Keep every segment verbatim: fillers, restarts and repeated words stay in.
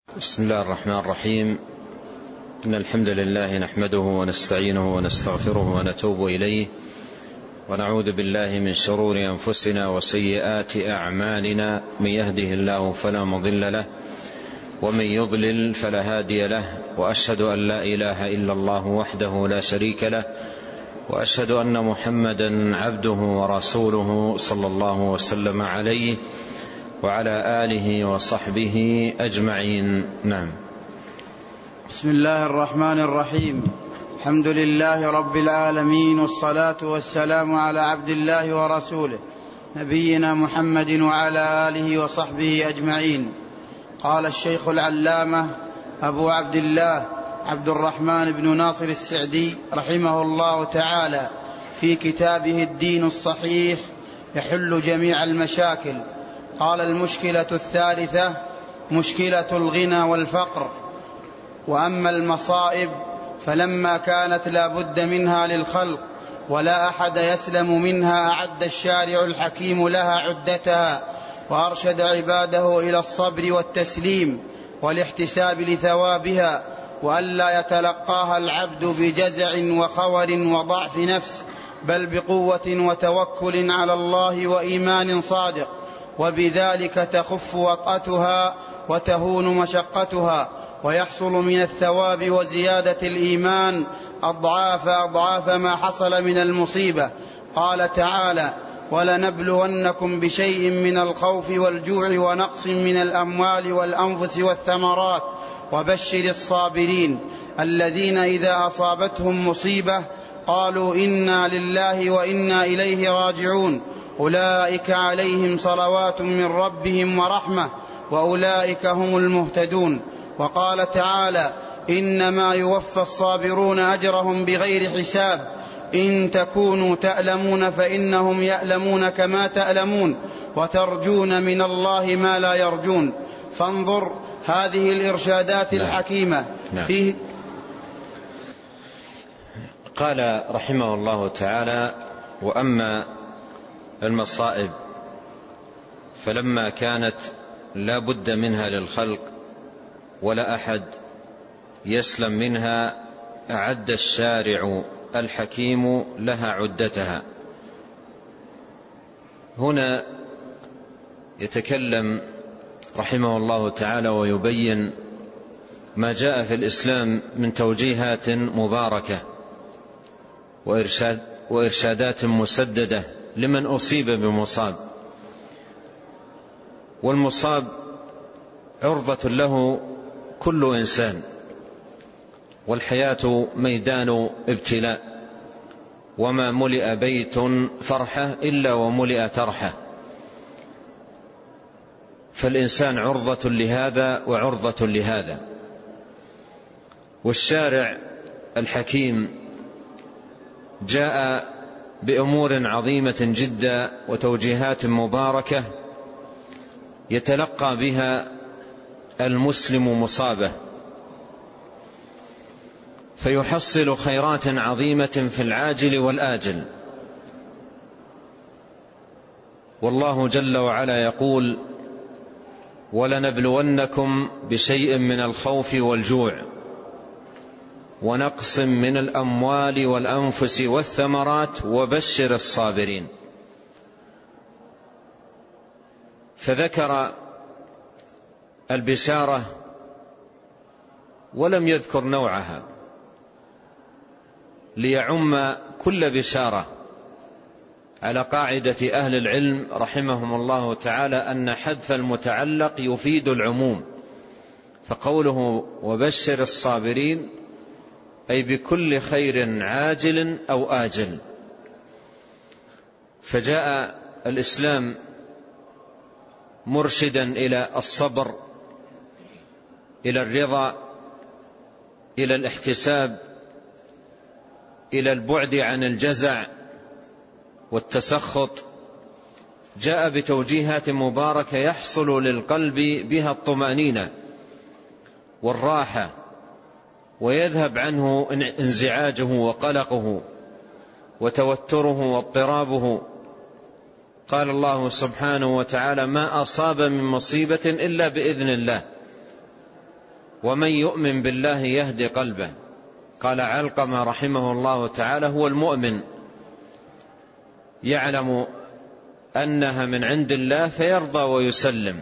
بسم الله الرحمن الرحيم. إن الحمد لله نحمده ونستعينه ونستغفره ونتوب إليه، ونعوذ بالله من شرور أنفسنا وسيئات أعمالنا. من يهده الله فلا مضل له، ومن يضلل فلا هادي له، وأشهد أن لا إله إلا الله وحده لا شريك له، وأشهد أن محمدا عبده ورسوله صلى الله وسلم عليه وعلى آله وصحبه أجمعين. نعم. بسم الله الرحمن الرحيم. الحمد لله رب العالمين، والصلاة والسلام على عبد الله ورسوله نبينا محمد وعلى آله وصحبه أجمعين. قال الشيخ العلامة أبو عبد الله عبد الرحمن بن ناصر السعدي رحمه الله تعالى في كتابه الدين الصحيح يحل جميع المشاكل. قال: المشكلة الثالثة مشكلة الغنى والفقر. وأما المصائب فلما كانت لا بد منها للخلق ولا أحد يسلم منها، أعد الشارع الحكيم لها عدتها، وأرشد عباده إلى الصبر والتسليم والاحتساب لثوابها، وألا يتلقاها العبد بجزع وخور وضعف نفس، بل بقوة وتوكل على الله وإيمان صادق، وبذلك تخف وطأتها وتهون مشقتها، ويحصل من الثواب وزيادة الإيمان أضعاف أضعاف ما حصل من المصيبة. قال تعالى: ولنبلونكم بشيء من الخوف والجوع ونقص من الأموال والأنفس والثمرات وبشر الصابرين الذين إذا أصابتهم مصيبة قالوا إنا لله وإنا إليه راجعون، أولئك عليهم صلوات من ربهم ورحمة وأولئك هم المهتدون. وقال تعالى: إنما يوفى الصابرون أجرهم بغير حساب، إن تكونوا تألمون فإنهم يألمون كما تألمون، وترجون من الله ما لا يرجون. فانظر هذه الإرشادات الحكيمة. نعم. فيه قال رحمه الله تعالى: وأما المصائب فلما كانت لا بد منها للخلق ولا أحد يسلم منها، أعد الشارع الحكيم لها عدتها. هنا يتكلم رحمه الله تعالى ويبين ما جاء في الإسلام من توجيهات مباركة وإرشاد وإرشادات مسددة لمن أصيب بمصاب، والمصاب عرضة له كل إنسان، والحياة ميدان ابتلاء، وما ملئ بيت فرحة إلا وملئ ترحة، فالإنسان عرضة لهذا وعرضة لهذا. والشارع الحكيم جاء بأمور عظيمة جدا وتوجيهات مباركة يتلقى بها المسلم مصابه، فيحصل خيرات عظيمة في العاجل والآجل. والله جل وعلا يقول: ولنبلونكم بشيء من الخوف والجوع ونقص من الأموال والأنفس والثمرات وبشر الصابرين. فذكر البشارة ولم يذكر نوعها ليعم كل بشارة، على قاعدة أهل العلم رحمهم الله تعالى أن حذف المتعلق يفيد العموم، فقوله وبشر الصابرين أي بكل خير عاجل أو آجل. فجاء الإسلام مرشدا إلى الصبر، إلى الرضا، إلى الاحتساب، إلى البعد عن الجزع والتسخط. جاء بتوجيهات مباركة يحصل للقلب بها الطمأنينة والراحة، ويذهب عنه انزعاجه وقلقه وتوتره واضطرابه. قال الله سبحانه وتعالى: ما أصاب من مصيبة إلا بإذن الله، ومن يؤمن بالله يهدي قلبه. قال علقمة رحمه الله تعالى: هو المؤمن يعلم أنها من عند الله فيرضى ويسلم.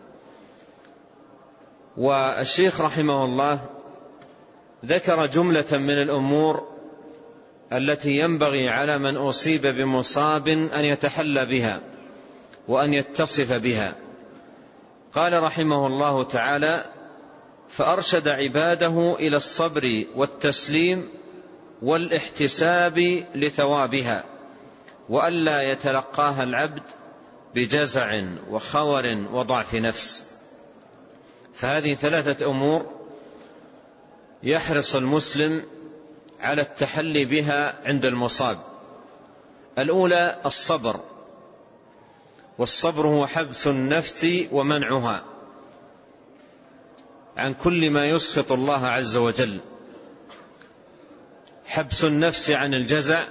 والشيخ رحمه الله ذكر جملة من الأمور التي ينبغي على من أصيب بمصاب أن يتحلى بها وأن يتصف بها. قال رحمه الله تعالى: فأرشد عباده إلى الصبر والتسليم والاحتساب لثوابها، وألا يتلقاها العبد بجزع وخور وضعف نفس. فهذه ثلاثة أمور يحرص المسلم على التحلي بها عند المصاب. الأولى الصبر، والصبر هو حبس النفس ومنعها عن كل ما يسخط الله عز وجل، حبس النفس عن الجزع،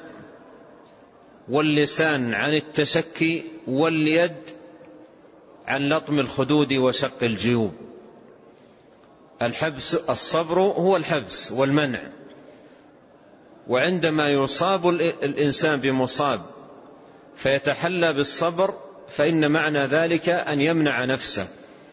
واللسان عن التشكي، واليد عن لطم الخدود وشق الجيوب. الحبس الصبر هو الحبس والمنع. وعندما يصاب الإنسان بمصاب فيتحلى بالصبر، فإن معنى ذلك أن يمنع نفسه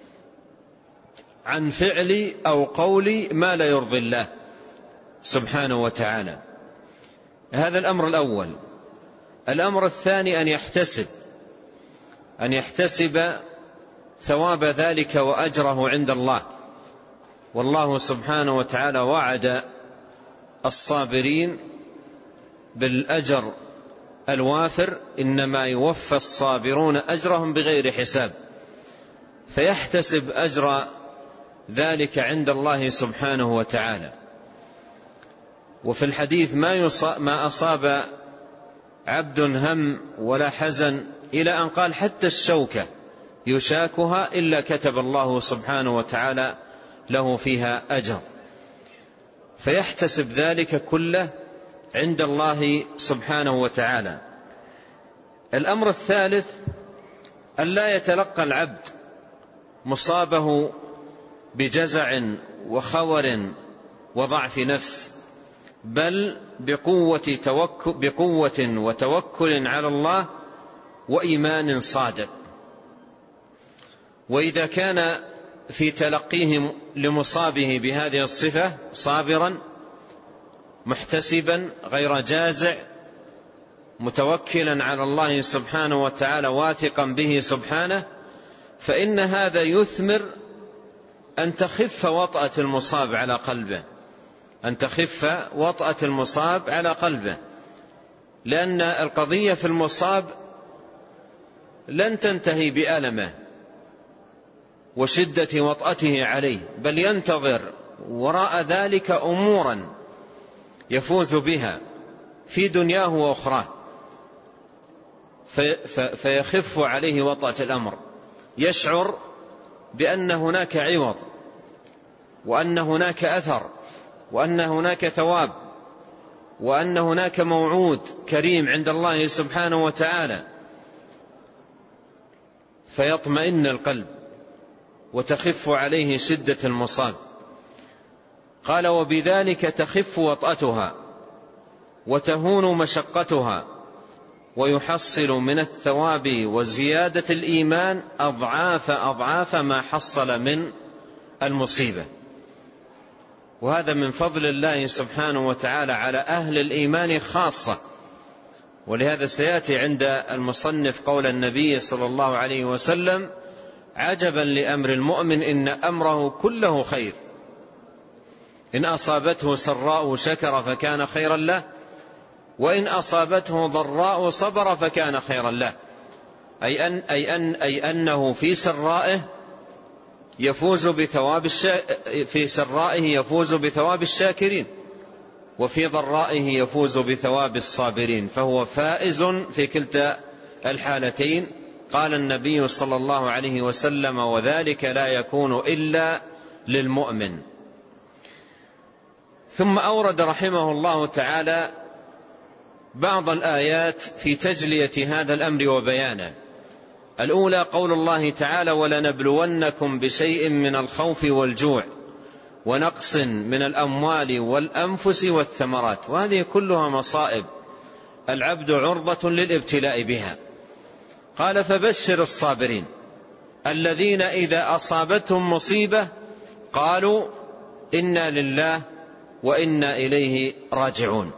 عن فعل أو قول ما لا يرضي الله سبحانه وتعالى. هذا الأمر الأول. الأمر الثاني أن يحتسب أن يحتسب ثواب ذلك وأجره عند الله. والله سبحانه وتعالى وعد الصابرين بالأجر الوافر: إنما يوفى الصابرون أجرهم بغير حساب. فيحتسب أجر ذلك عند الله سبحانه وتعالى. وفي الحديث: ما أصاب عبد هم ولا حزن، إلى أن قال: حتى الشوكة يشاكها إلا كتب الله سبحانه وتعالى له فيها أجر. فيحتسب ذلك كله عند الله سبحانه وتعالى. الأمر الثالث: أن لا يتلقى العبد مصابه بجزع وخور وضعف نفس، بل بقوة, توكل بقوة وتوكل على الله وإيمان صادق. وإذا كان في تلقيه لمصابه بهذه الصفة صابرا محتسبا غير جازع متوكلا على الله سبحانه وتعالى واثقا به سبحانه، فإن هذا يثمر أن تخف وطأة المصاب على قلبه أن تخف وطأة المصاب على قلبه لأن القضية في المصاب لن تنتهي بألمه وشدة وطأته عليه، بل ينتظر وراء ذلك أمورا يفوز بها في دنياه وأخراه، فيخف عليه وطأة الأمر، يشعر بأن هناك عوض وأن هناك أثر وأن هناك ثواب وأن هناك موعود كريم عند الله سبحانه وتعالى، فيطمئن القلب وتخف عليه شدة المصاب. قال: وبذلك تخف وطأتها وتهون مشقتها، ويحصل من الثواب وزيادة الإيمان أضعاف أضعاف ما حصل من المصيبة. وهذا من فضل الله سبحانه وتعالى على أهل الإيمان خاصة. ولهذا سيأتي عند المصنف قول النبي صلى الله عليه وسلم: عجبا لأمر المؤمن إن أمره كله خير، إن أصابته سراء شكر فكان خيرا له، وإن أصابته ضراء صبر فكان خيرا له. أي, أن أي, أن أي أنه في سرائه يفوز بثواب الشا... في سرائه يفوز بثواب الشاكرين، وفي ضرائه يفوز بثواب الصابرين، فهو فائز في كلتا الحالتين. قال النبي صلى الله عليه وسلم: وذلك لا يكون إلا للمؤمن. ثم أورد رحمه الله تعالى بعض الآيات في تجلية هذا الأمر وبيانه. الأولى قول الله تعالى: ولنبلونكم بشيء من الخوف والجوع ونقص من الأموال والأنفس والثمرات، وهذه كلها مصائب العبد عرضة للابتلاء بها. قال فبشر الصابرين الذين إذا أصابتهم مصيبة قالوا إنا لله وإنا إليه راجعون.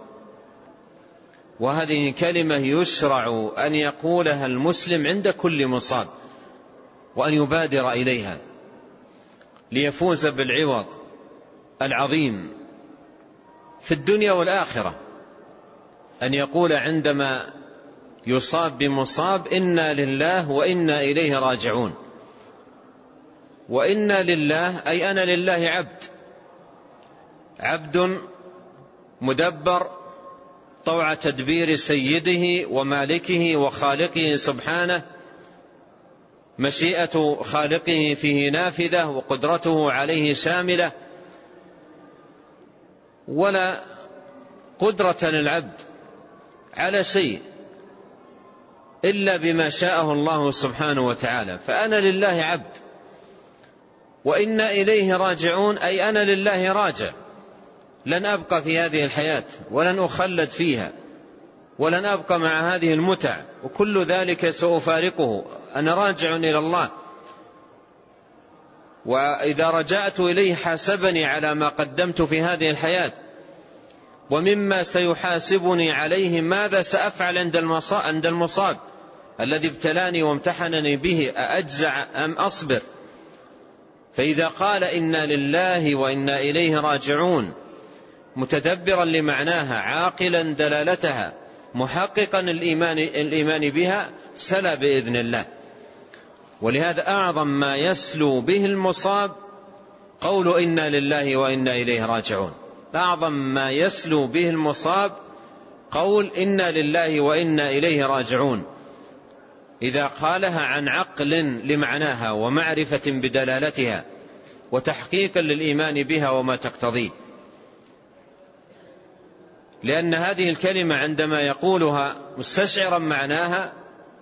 وهذه كلمة يشرع أن يقولها المسلم عند كل مصاب، وأن يبادر إليها ليفوز بالعوض العظيم في الدنيا والآخرة، أن يقول عندما يصاب بمصاب إنا لله وإنا إليه راجعون. وإنا لله أي أنا لله عبد، عبد مدبر طوع تدبير سيده ومالكه وخالقه سبحانه، مشيئة خالقه فيه نافذة وقدرته عليه شاملة، ولا قدرة للعبد على شيء إلا بما شاءه الله سبحانه وتعالى. فأنا لله عبد وإنا إليه راجعون، أي أنا لله راجع، لن أبقى في هذه الحياة ولن أخلد فيها ولن أبقى مع هذه المتع، وكل ذلك سأفارقه، أنا راجع إلى الله، وإذا رجعت إليه حاسبني على ما قدمت في هذه الحياة، ومما سيحاسبني عليه ماذا سأفعل عند المصاب الذي ابتلاني وامتحنني به، أأجزع أم أصبر؟ فإذا قال إنا لله وإنا إليه راجعون متدبرا لمعناها، عاقلا دلالتها، محققا الإيمان, الإيمان بها، سلى بإذن الله. ولهذا أعظم ما يسلو به المصاب قول إنا لله وإنا إليه راجعون، أعظم ما يسلو به المصاب قول إنا لله وإنا إليه راجعون، إذا قالها عن عقل لمعناها ومعرفة بدلالتها وتحقيقا للإيمان بها وما تقتضيه. لأن هذه الكلمة عندما يقولها مستشعرا معناها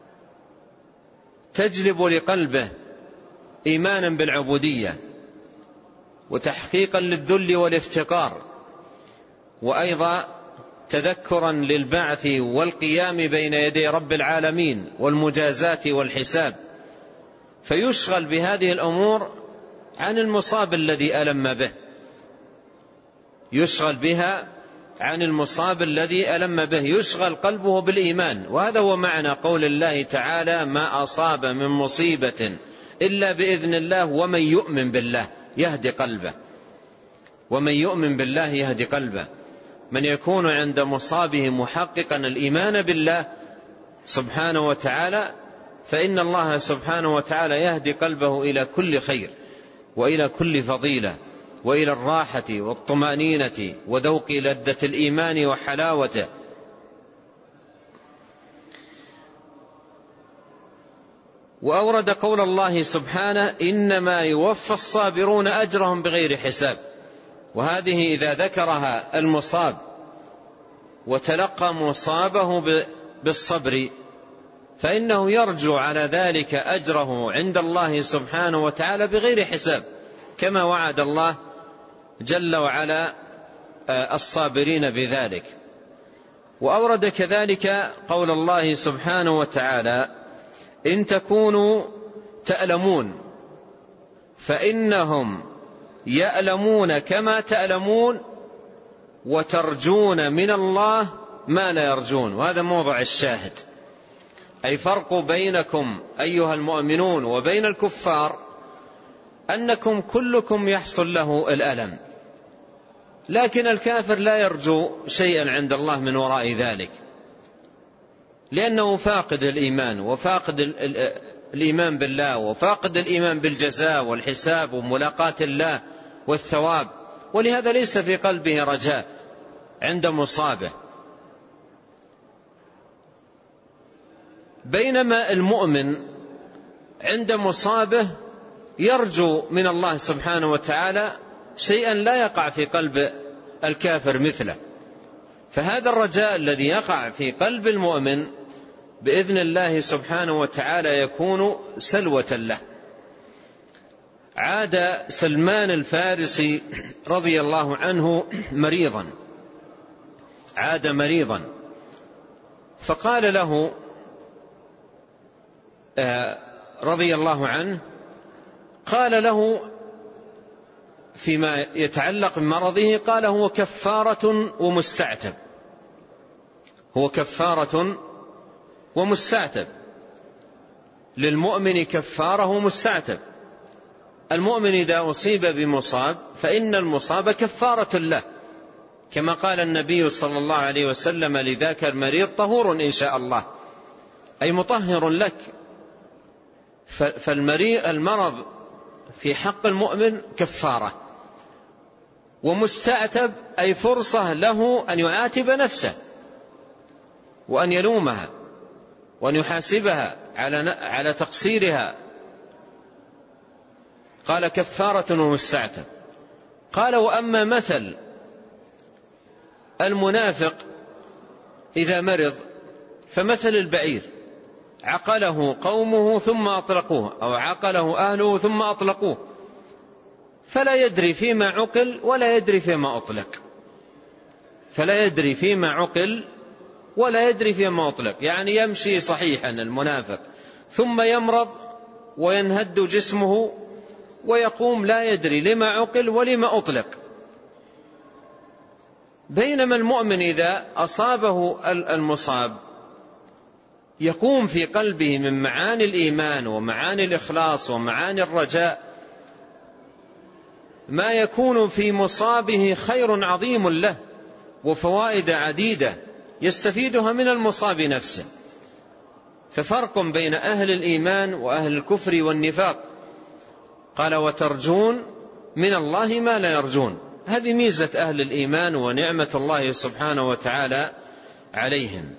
تجلب لقلبه إيمانا بالعبودية وتحقيقا للذل والافتقار، وأيضا تذكرا للبعث والقيام بين يدي رب العالمين والمجازات والحساب، فيشغل بهذه الأمور عن المصاب الذي ألم به، يشغل بها عن المصاب الذي ألم به، يشغل قلبه بالإيمان. وهذا هو معنى قول الله تعالى ما أصاب من مصيبة إلا بإذن الله ومن يؤمن بالله يهدي قلبه، ومن يؤمن بالله يهدي قلبه. من يكون عند مصابه محققا الإيمان بالله سبحانه وتعالى فإن الله سبحانه وتعالى يهدي قلبه إلى كل خير وإلى كل فضيلة وإلى الراحة والطمأنينة وذوق لذة الإيمان وحلاوته. وأورد قول الله سبحانه إنما يوفى الصابرون أجرهم بغير حساب. وهذه إذا ذكرها المصاب وتلقى مصابه بالصبر فإنه يرجو على ذلك أجره عند الله سبحانه وتعالى بغير حساب، كما وعد الله جل وعلا الصابرين بذلك. وأورد كذلك قول الله سبحانه وتعالى إن تكونوا تألمون فإنهم يألمون كما تألمون وترجون من الله ما لا يرجون. وهذا موضع الشاهد، أي فرق بينكم أيها المؤمنون وبين الكفار أنكم كلكم يحصل له الألم، لكن الكافر لا يرجو شيئا عند الله من وراء ذلك، لأنه فاقد الإيمان وفاقد الإيمان بالله وفاقد الإيمان بالجزاء والحساب وملاقاة الله والثواب، ولهذا ليس في قلبه رجاء عند مصابه. بينما المؤمن عند مصابه يرجو من الله سبحانه وتعالى شيئا لا يقع في قلب الكافر مثله. فهذا الرجاء الذي يقع في قلب المؤمن بإذن الله سبحانه وتعالى يكون سلوة له. عاد سلمان الفارسي رضي الله عنه مريضا، عاد مريضا، فقال له رضي الله عنه، قال له فيما يتعلق بمرضه، قال هو كفارة ومستعتب، هو كفارة ومستعتب، للمؤمن كفارة ومستعتب. المؤمن إذا أصيب بمصاب فإن المصاب كفارة له، كما قال النبي صلى الله عليه وسلم لذاك المريض طهور إن شاء الله، أي مطهر لك. فالمرض في حق المؤمن كفارة، ومستعتب أي فرصة له أن يعاتب نفسه وأن يلومها وأن يحاسبها على على تقصيرها. قال كفارة ومستعتب. قال وأما مثل المنافق إذا مرض فمثل البعير عقله قومه ثم أطلقوه، أو عقله أهله ثم أطلقوه، فلا يدري فيما عقل ولا يدري فيما أطلق، فلا يدري فيما عقل ولا يدري فيما أطلق. يعني يمشي صحيحا المنافق ثم يمرض وينهد جسمه ويقوم لا يدري لما عقل ولما أطلق. بينما المؤمن إذا أصابه المصاب يقوم في قلبه من معاني الإيمان ومعاني الإخلاص ومعاني الرجاء ما يكون في مصابه خير عظيم له وفوائد عديدة يستفيدها من المصاب نفسه. ففرق بين أهل الإيمان وأهل الكفر والنفاق. قال وترجون من الله ما لا يرجون، هذه ميزة أهل الإيمان ونعمة الله سبحانه وتعالى عليهم.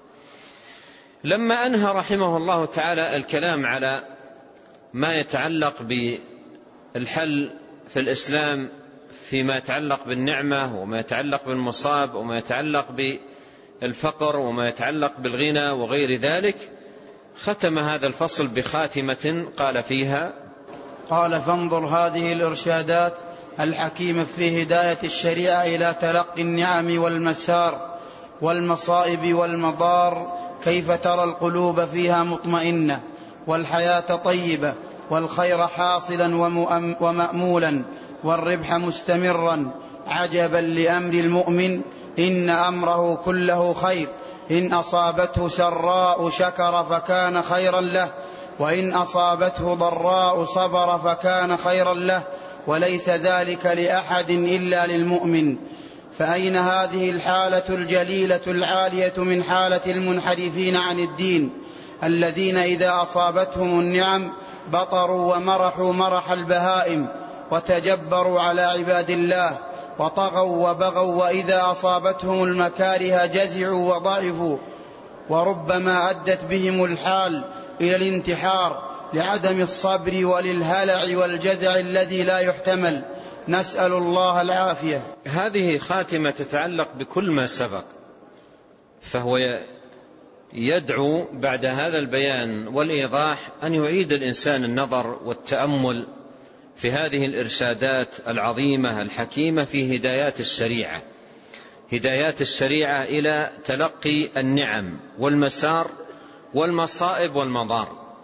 لما أنهى رحمه الله تعالى الكلام على ما يتعلق بالحل في الإسلام فيما يتعلق بالنعمة وما يتعلق بالمصاب وما يتعلق بالفقر وما يتعلق بالغنى وغير ذلك، ختم هذا الفصل بخاتمة قال فيها: قال فانظر هذه الإرشادات الحكيمة في هداية الشريعة إلى تلقي النعم والمسار والمصائب والمضار، كيف ترى القلوب فيها مطمئنة والحياة طيبة والخير حاصلا ومأمولا والربح مستمرا. عجبا لأمر المؤمن، إن أمره كله خير، إن أصابته سراء شكر فكان خيرا له، وإن أصابته ضراء صبر فكان خيرا له، وليس ذلك لأحد إلا للمؤمن. فأين هذه الحالة الجليلة العالية من حالة المنحرفين عن الدين الذين إذا أصابتهم النعم بطروا ومرحوا مرح البهائم وتجبروا على عباد الله وطغوا وبغوا، وإذا أصابتهم المكاره جزعوا وضعفوا، وربما أدت بهم الحال إلى الانتحار لعدم الصبر وللهلع والجزع الذي لا يحتمل. نسأل الله العافية. هذه خاتمة تتعلق بكل ما سبق، فهو يدعو بعد هذا البيان والإيضاح أن يعيد الإنسان النظر والتأمل في هذه الإرشادات العظيمة الحكيمة في هدايات الشريعة، هدايات الشريعة إلى تلقي النعم والمسار والمصائب والمضار.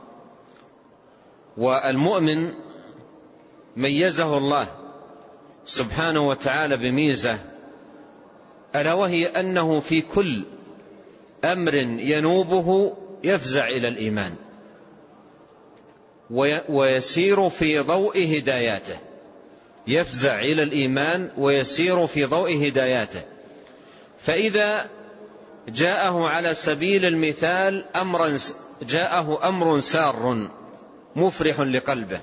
والمؤمن ميزه الله سبحانه وتعالى بميزة، ألا وهي أنه في كل أمر ينوبه يفزع إلى الإيمان ويسير في ضوء هداياته، يفزع إلى الإيمان ويسير في ضوء هداياته. فإذا جاءه على سبيل المثال أمر جاءه أمر سار مفرح لقلبه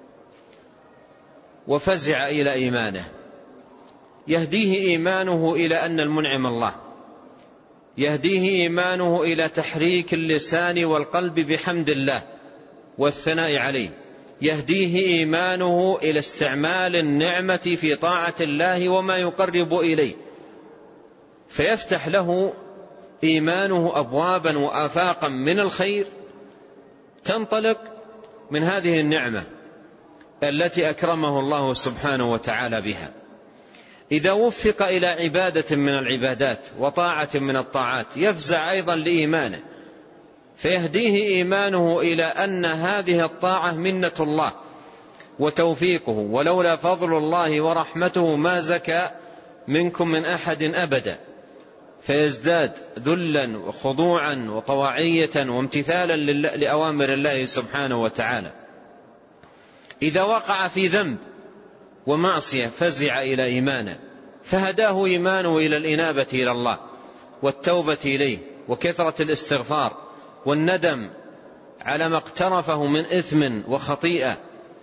وفزع إلى إيمانه، يهديه إيمانه إلى أن المنعم الله، يهديه إيمانه إلى تحريك اللسان والقلب بحمد الله والثناء عليه، يهديه إيمانه إلى استعمال النعمة في طاعة الله وما يقرب إليه، فيفتح له إيمانه أبوابا وآفاقا من الخير تنطلق من هذه النعمة، التي أكرمه الله سبحانه وتعالى بها. إذا وفق إلى عبادة من العبادات وطاعة من الطاعات يفزع أيضا لإيمانه، فيهديه إيمانه إلى أن هذه الطاعة منة الله وتوفيقه، ولولا فضل الله ورحمته ما زكى منكم من أحد أبدا، فيزداد ذلا وخضوعا وطواعية وامتثالا لأوامر الله سبحانه وتعالى. إذا وقع في ذنب ومعصية فزع إلى إيمانه، فهداه إيمانه إلى الإنابة إلى الله والتوبة إليه وكثرة الاستغفار والندم على ما اقترفه من إثم وخطيئة.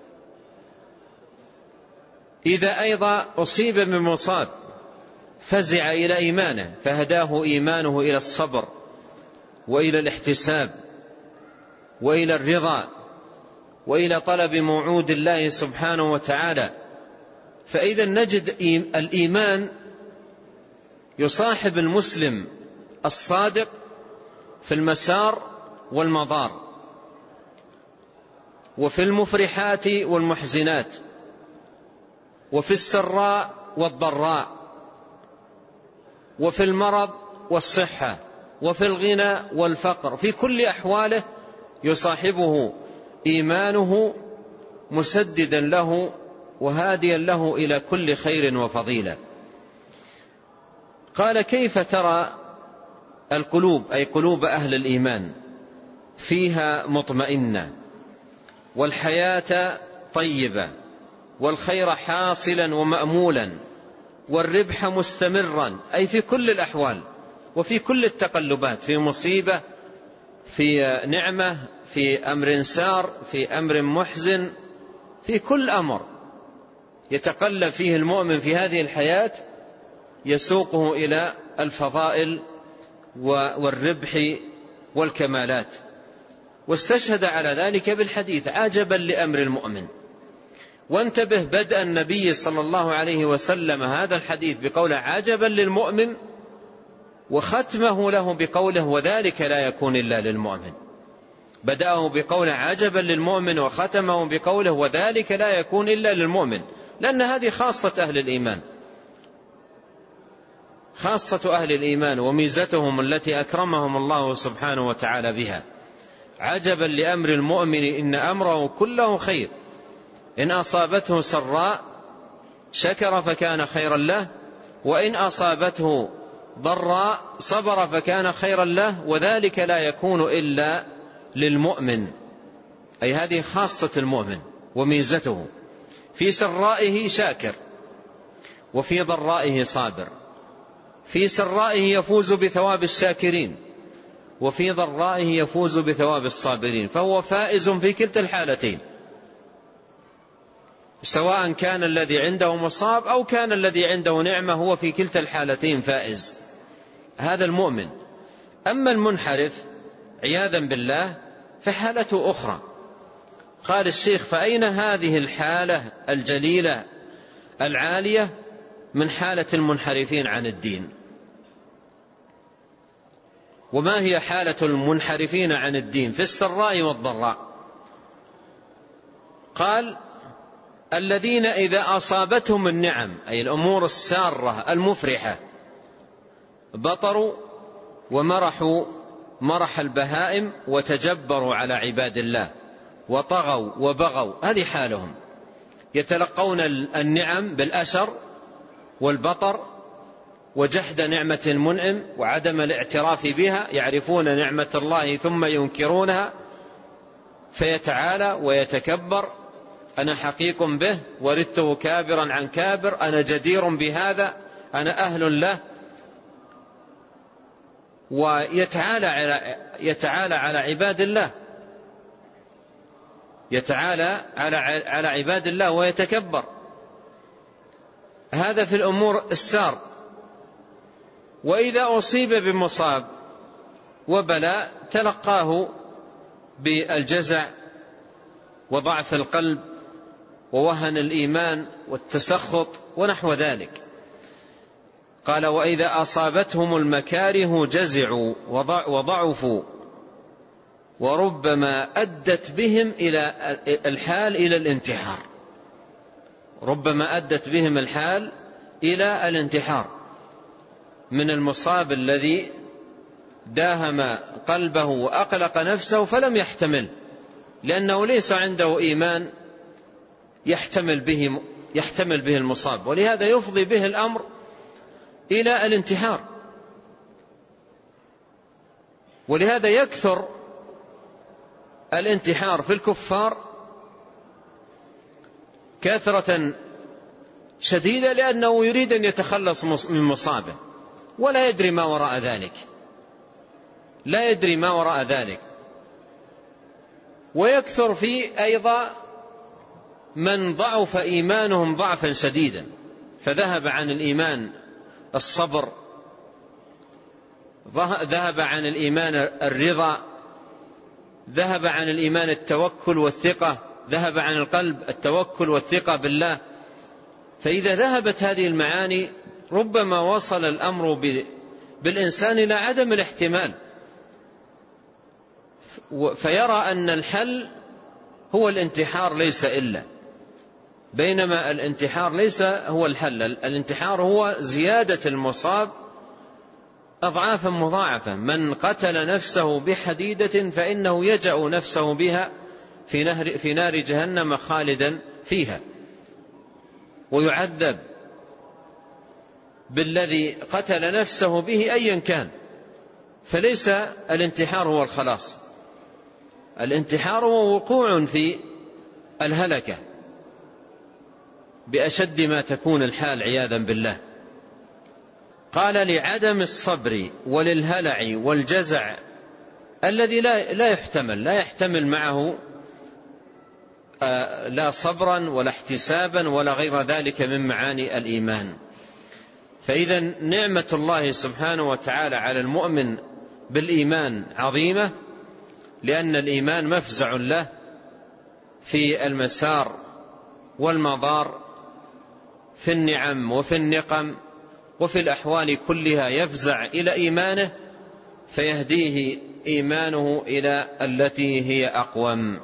إذا أيضا أصيب بمصاب فزع إلى إيمانه، فهداه إيمانه إلى الصبر وإلى الاحتساب وإلى الرضا وإلى طلب موعود الله سبحانه وتعالى. فإذا نجد الإيمان يصاحب المسلم الصادق في المسار والمضار، وفي المفرحات والمحزنات، وفي السراء والضراء، وفي المرض والصحة، وفي الغنى والفقر. في كل أحواله يصاحبه إيمانه مسددا له وهاديا له إلى كل خير وفضيلة. قال: كيف ترى القلوب، أي قلوب أهل الإيمان، فيها مطمئنة، والحياة طيبة، والخير حاصلا ومأمولا، والربح مستمرا، أي في كل الأحوال وفي كل التقلبات، في مصيبة، في نعمة، في أمر سار، في أمر محزن، في كل أمر يتقلب فيه المؤمن في هذه الحياة يسوقه إلى الفضائل والربح والكمالات. واستشهد على ذلك بالحديث: عجبا لأمر المؤمن. وانتبه، بدأ النبي صلى الله عليه وسلم هذا الحديث بقوله عجبا للمؤمن، وختمه له بقوله وذلك لا يكون إلا للمؤمن. بدأه بقوله عجبا للمؤمن وختمه بقوله وذلك لا يكون إلا للمؤمن، لأن هذه خاصة أهل الإيمان، خاصة أهل الإيمان وميزتهم التي أكرمهم الله سبحانه وتعالى بها. عجبا لأمر المؤمن إن أمره كله خير، إن أصابته سراء شكر فكان خيرا له، وإن أصابته ضراء صبر فكان خيرا له، وذلك لا يكون إلا للمؤمن، أي هذه خاصة المؤمن وميزته. في سرائه شاكر، وفي ضرائه صابر. في سرائه يفوز بثواب الشاكرين، وفي ضرائه يفوز بثواب الصابرين، فهو فائز في كلتا الحالتين، سواء كان الذي عنده مصاب أو كان الذي عنده نعمة، هو في كلتا الحالتين فائز. هذا المؤمن. أما المنحرف عياذا بالله فحالته أخرى. قال الشيخ: فأين هذه الحالة الجليلة العالية من حالة المنحرفين عن الدين؟ وما هي حالة المنحرفين عن الدين في السراء والضراء؟ قال: الذين إذا أصابتهم النعم، أي الأمور السارة المفرحة، بطروا ومرحوا مرح البهائم وتجبروا على عباد الله وطغوا وبغوا. هذه حالهم، يتلقون النعم بالأشر والبطر وجحد نعمة المنعم وعدم الاعتراف بها، يعرفون نعمة الله ثم ينكرونها، فيتعالى ويتكبر: أنا حقيق به، ورثته كابرا عن كابر، أنا جدير بهذا، أنا أهل له. ويتعالى على يتعالى على عباد الله، يتعالى على على عباد الله ويتكبر. هذا في الأمور السار. وإذا أصيب بمصاب وبلاء تلقاه بالجزع وضعف القلب ووهن الإيمان والتسخط ونحو ذلك. قال: وإذا أصابتهم المكاره جزعوا وضعفوا، وربما أدت بهم إلى الحال إلى الانتحار. ربما أدت بهم الحال إلى الانتحار من المصاب الذي داهم قلبه وأقلق نفسه فلم يحتمل، لأنه ليس عنده إيمان يحتمل به يحتمل به المصاب، ولهذا يفضي به الأمر إلى الانتحار. ولهذا يكثر الانتحار في الكفار كثرة شديدة، لأنه يريد أن يتخلص من مصابه ولا يدري ما وراء ذلك، لا يدري ما وراء ذلك. ويكثر في أيضا من ضعف إيمانهم ضعفا شديدا، فذهب عن الإيمان الصبر، ذهب عن الإيمان الرضا، ذهب عن الإيمان التوكل والثقة، ذهب عن القلب التوكل والثقة بالله. فإذا ذهبت هذه المعاني ربما وصل الأمر بالإنسان إلى عدم الاحتمال، فيرى أن الحل هو الانتحار ليس إلا، بينما الانتحار ليس هو الحل. الانتحار هو زيادة المصاب أضعافا مضاعفة. من قتل نفسه بحديدة فإنه يجأ نفسه بها في نهر في نار جهنم خالدا فيها، ويعذب بالذي قتل نفسه به أيا كان. فليس الانتحار هو الخلاص، الانتحار هو وقوع في الهلكة بأشد ما تكون الحال عياذا بالله. قال لعدم الصبر وللهلع والجزع الذي لا لا يحتمل لا يحتمل معه لا صبرا ولا احتسابا ولا غير ذلك من معاني الإيمان. فإذا نعمة الله سبحانه وتعالى على المؤمن بالإيمان عظيمة، لأن الإيمان مفزع له في المسار والمضار، في النعم وفي النقم وفي الأحوال كلها يفزع إلى إيمانه فيهديه إيمانه إلى التي هي أقوم.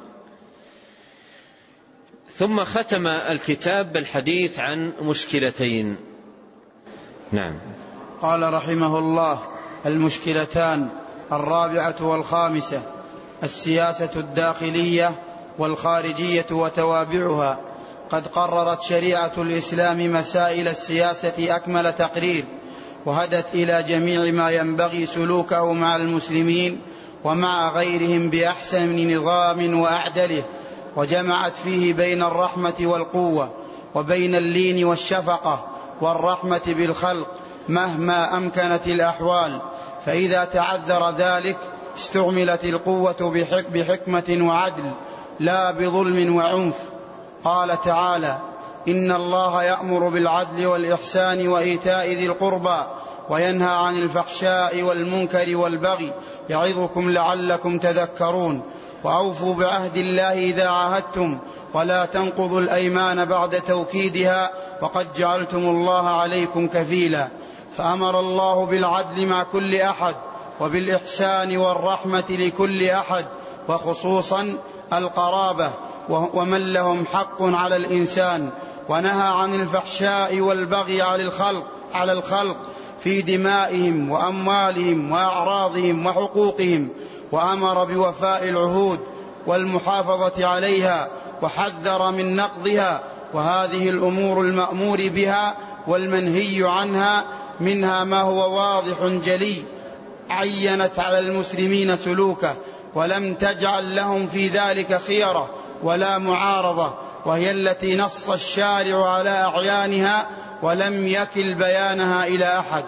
ثم ختم الكتاب بالحديث عن مشكلتين. نعم. قال رحمه الله: المشكلتان الرابعة والخامسة: السياسة الداخلية والخارجية وتوابعها. قد قررت شريعة الإسلام مسائل السياسة أكمل تقرير، وهدت إلى جميع ما ينبغي سلوكه مع المسلمين ومع غيرهم بأحسن نظام وأعدله، وجمعت فيه بين الرحمة والقوة، وبين اللين والشفقة والرحمة بالخلق مهما أمكنت الأحوال. فإذا تعذر ذلك استعملت القوة بحكمة وعدل لا بظلم وعنف. قال تعالى: إن الله يأمر بالعدل والإحسان وإيتاء ذي القربى وينهى عن الفحشاء والمنكر والبغي يعظكم لعلكم تذكرون. وأوفوا بعهد الله إذا عاهدتم ولا تنقضوا الأيمان بعد توكيدها وقد جعلتم الله عليكم كفيلا. فأمر الله بالعدل مع كل أحد، وبالإحسان والرحمة لكل أحد، وخصوصا القرابة ومن لهم حق على الإنسان، ونهى عن الفحشاء والبغي على الخلق, على الخلق في دمائهم وأموالهم وأعراضهم وحقوقهم، وأمر بوفاء العهود والمحافظة عليها، وحذر من نقضها. وهذه الأمور المأمور بها والمنهي عنها منها ما هو واضح جلي، عينت على المسلمين سلوكه ولم تجعل لهم في ذلك خيرة ولا معارضة، وهي التي نص الشارع على أعيانها ولم يكل بيانها إلى أحد.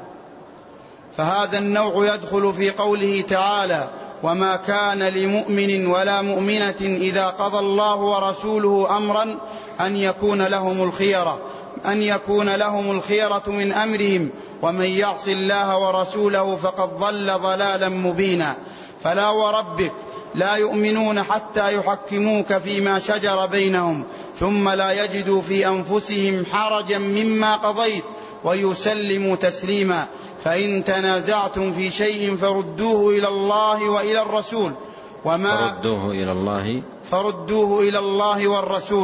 فهذا النوع يدخل في قوله تعالى: وما كان لمؤمن ولا مؤمنة إذا قضى الله ورسوله أمرا أن يكون لهم الخيرة أن يكون لهم الخيرة من أمرهم ومن يعص الله ورسوله فقد ضل ضلالا مبينا. فلا وربك لا يؤمنون حتى يحكموك فيما شجر بينهم ثم لا يجدوا في أنفسهم حرجا مما قضيت ويسلموا تسليما. فإن تنازعتم في شيء فردوه إلى الله وإلى الرسول وما فردوه إلى الله فردوه إلى الله والرسول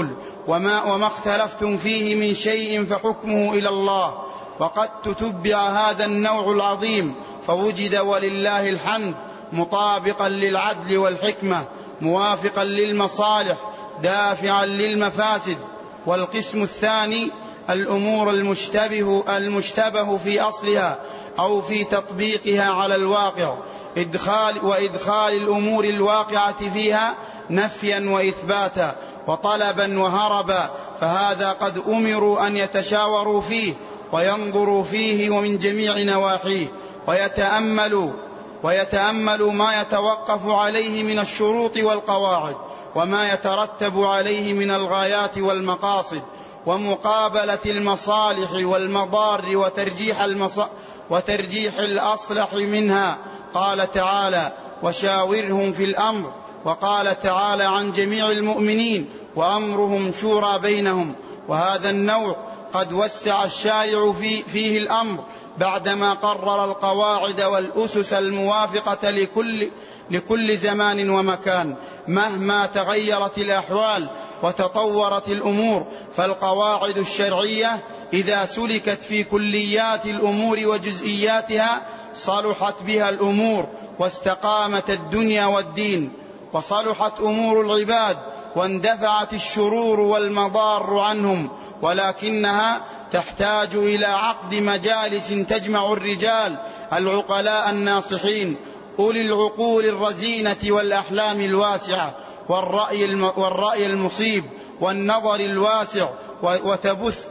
وما, وما اختلفتم فيه من شيء فحكمه إلى الله. وقد تتبع هذا النوع العظيم فوجد ولله الحمد مطابقا للعدل والحكمة، موافقا للمصالح، دافعا للمفاسد. والقسم الثاني الأمور المشتبه, المشتبه في أصلها أو في تطبيقها على الواقع، إدخال وإدخال الأمور الواقعة فيها نفيا وإثباتا وطلبا وهربا، فهذا قد أمروا أن يتشاوروا فيه وينظروا فيه ومن جميع نواحيه، ويتأملوا, ويتأملوا ما يتوقف عليه من الشروط والقواعد، وما يترتب عليه من الغايات والمقاصد، ومقابلة المصالح والمضار، وترجيح, المص... وترجيح الأصلح منها. قال تعالى: وشاورهم في الأمر. وقال تعالى عن جميع المؤمنين: وأمرهم شورى بينهم. وهذا النوع قد وسع الشارع في فيه الأمر بعدما قرر القواعد والأسس الموافقة لكل, لكل زمان ومكان مهما تغيرت الأحوال وتطورت الأمور. فالقواعد الشرعية إذا سلكت في كليات الأمور وجزئياتها صلحت بها الأمور واستقامت الدنيا والدين، وصلحت أمور العباد واندفعت الشرور والمضار عنهم. ولكنها تحتاج إلى عقد مجالس تجمع الرجال العقلاء الناصحين أولي العقول الرزينة والأحلام الواسعة والرأي, والرأي المصيب والنظر الواسع، وتبث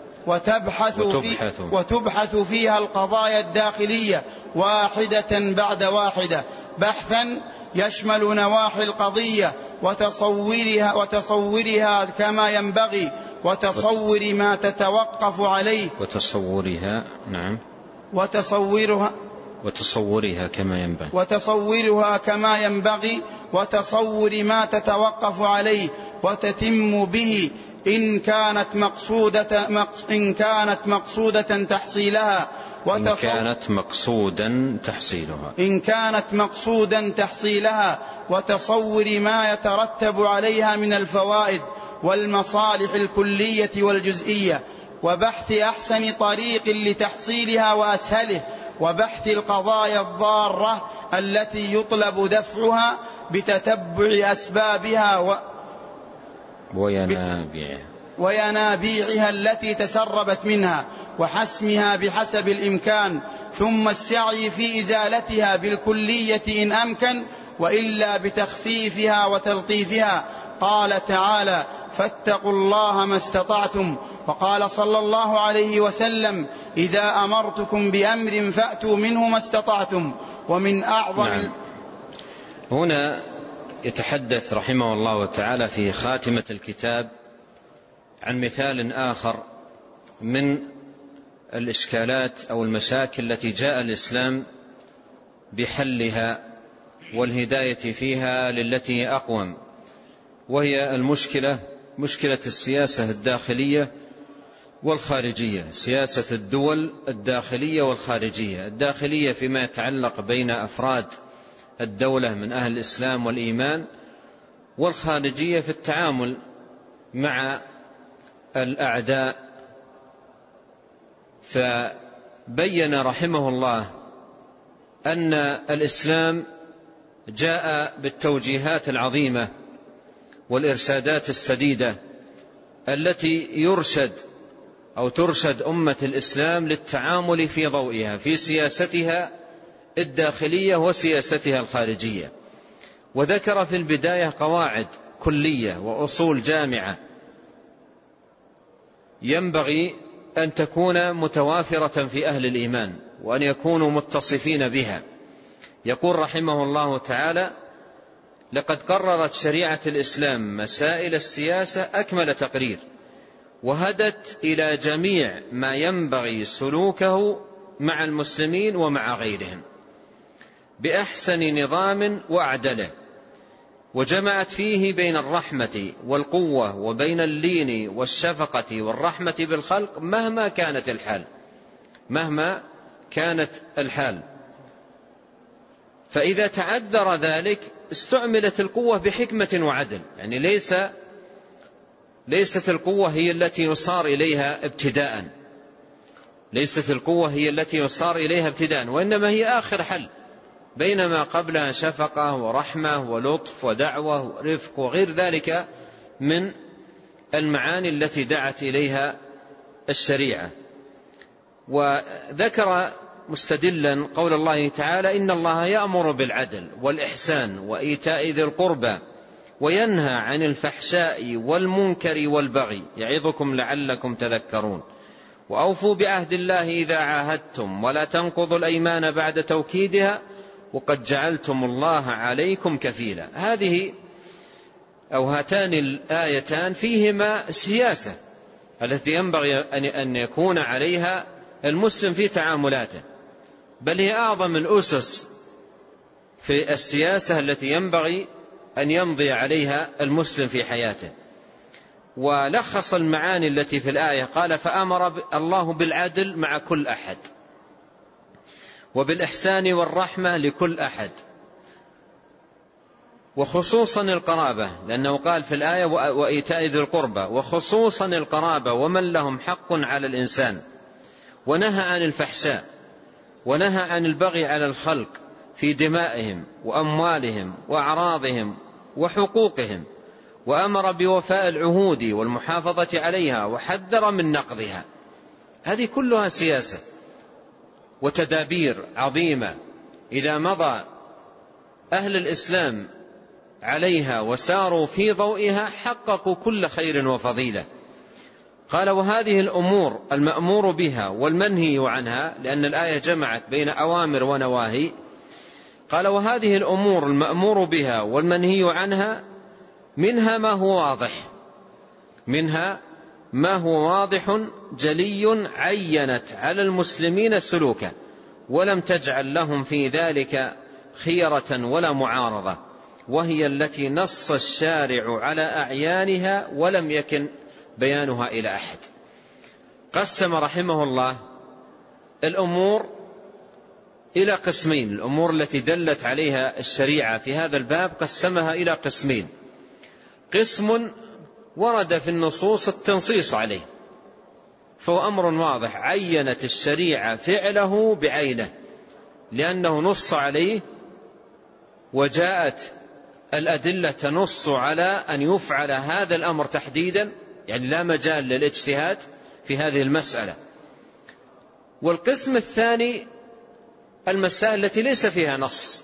وتبحث, في وتبحث فيها القضايا الداخلية واحدة بعد واحدة، بحثا يشمل نواحي القضية وتصورها, وتصورها كما ينبغي، وتصور ما تتوقف عليه وتصورها نعم وتصورها وتصورها كما ينبغي وتصورها كما ينبغي وتصور ما تتوقف عليه وتتم به إن كانت مقصودة إن كانت مقصودة تحصيلها إن كانت مقصودا تحصيلها إن كانت مقصودا تحصيلها وتصور ما يترتب عليها من الفوائد والمصالح الكلية والجزئية، وبحث أحسن طريق لتحصيلها وأسهله، وبحث القضايا الضارة التي يطلب دفعها بتتبع أسبابها و... وينابيعها وينابيعها التي تسربت منها، وحسمها بحسب الإمكان، ثم السعي في إزالتها بالكلية إن أمكن، وإلا بتخفيفها وتلطيفها. قال تعالى: فاتقوا الله ما استطعتم. وقال صلى الله عليه وسلم: إذا أمرتكم بأمر فأتوا منه ما استطعتم. ومن أعظم نعم. هنا يتحدث رحمه الله تعالى في خاتمة الكتاب عن مثال آخر من الإشكالات أو المشاكل التي جاء الإسلام بحلها والهداية فيها للتي هي أقوم، وهي المشكلة مشكلة السياسة الداخلية والخارجية، سياسة الدول الداخلية والخارجية. الداخلية فيما يتعلق بين أفراد الدولة من أهل الإسلام والإيمان، والخارجية في التعامل مع الأعداء. فبين رحمه الله أن الإسلام جاء بالتوجيهات العظيمة والإرشادات السديدة التي يرشد أو ترشد أمة الإسلام للتعامل في ضوئها في سياستها الداخلية وسياستها الخارجية. وذكر في البداية قواعد كلية وأصول جامعة ينبغي أن تكون متوافرة في أهل الإيمان وأن يكونوا متصفين بها. يقول رحمه الله تعالى: لقد قررت شريعة الإسلام مسائل السياسة أكمل تقرير، وهدت إلى جميع ما ينبغي سلوكه مع المسلمين ومع غيرهم بأحسن نظام وأعدله، وجمعت فيه بين الرحمة والقوة وبين اللين والشفقة والرحمة بالخلق مهما كانت الحال مهما كانت الحال فإذا تعذر ذلك استعملت القوة بحكمة وعدل. يعني ليس ليست القوة هي التي يصار إليها ابتداء، ليست القوة هي التي يصار إليها ابتداء، وإنما هي آخر حل، بينما قبلها شفقة ورحمة ولطف ودعوة ورفق وغير ذلك من المعاني التي دعت إليها الشريعة. وذكر مستدلا قول الله تعالى: إن الله يأمر بالعدل والإحسان وإيتاء ذي القربى وينهى عن الفحشاء والمنكر والبغي يعظكم لعلكم تذكرون وأوفوا بعهد الله إذا عاهدتم ولا تنقضوا الأيمان بعد توكيدها وقد جعلتم الله عليكم كفيلا. هذه أو هاتان الآيتان فيهما السياسة التي ينبغي أن يكون عليها المسلم في تعاملاته، بل هي أعظم الأسس في السياسة التي ينبغي أن يمضي عليها المسلم في حياته. ولخص المعاني التي في الآية قال: فأمر الله بالعدل مع كل أحد، وبالإحسان والرحمة لكل أحد، وخصوصا القرابة، لأنه قال في الآية: وإيتاء ذي القربى، وخصوصا القرابة ومن لهم حق على الإنسان، ونهى عن الفحشاء، ونهى عن البغي على الخلق في دمائهم وأموالهم وأعراضهم وحقوقهم، وأمر بوفاء العهود والمحافظة عليها، وحذر من نقضها. هذه كلها سياسة وتدابير عظيمة إذا مضى أهل الإسلام عليها وساروا في ضوئها حققوا كل خير وفضيلة. قال: وهذه الأمور المأمور بها والمنهي عنها، لأن الآية جمعت بين أوامر ونواهي. قال: وهذه الأمور المأمور بها والمنهي عنها منها ما هو واضح، منها ما هو واضح جلي عينت على المسلمين سلوكا، ولم تجعل لهم في ذلك خيرة ولا معارضة، وهي التي نص الشارع على أعيانها ولم يكن بيانها إلى أحد. قسم رحمه الله الأمور إلى قسمين، الأمور التي دلت عليها الشريعة في هذا الباب قسمها إلى قسمين: قسم ورد في النصوص التنصيص عليه، فهو أمر واضح عينت الشريعة فعله بعينه لأنه نص عليه، وجاءت الأدلة تنص على أن يفعل هذا الأمر تحديدا، يعني لا مجال للاجتهاد في هذه المسألة. والقسم الثاني المسائل التي ليس فيها نص،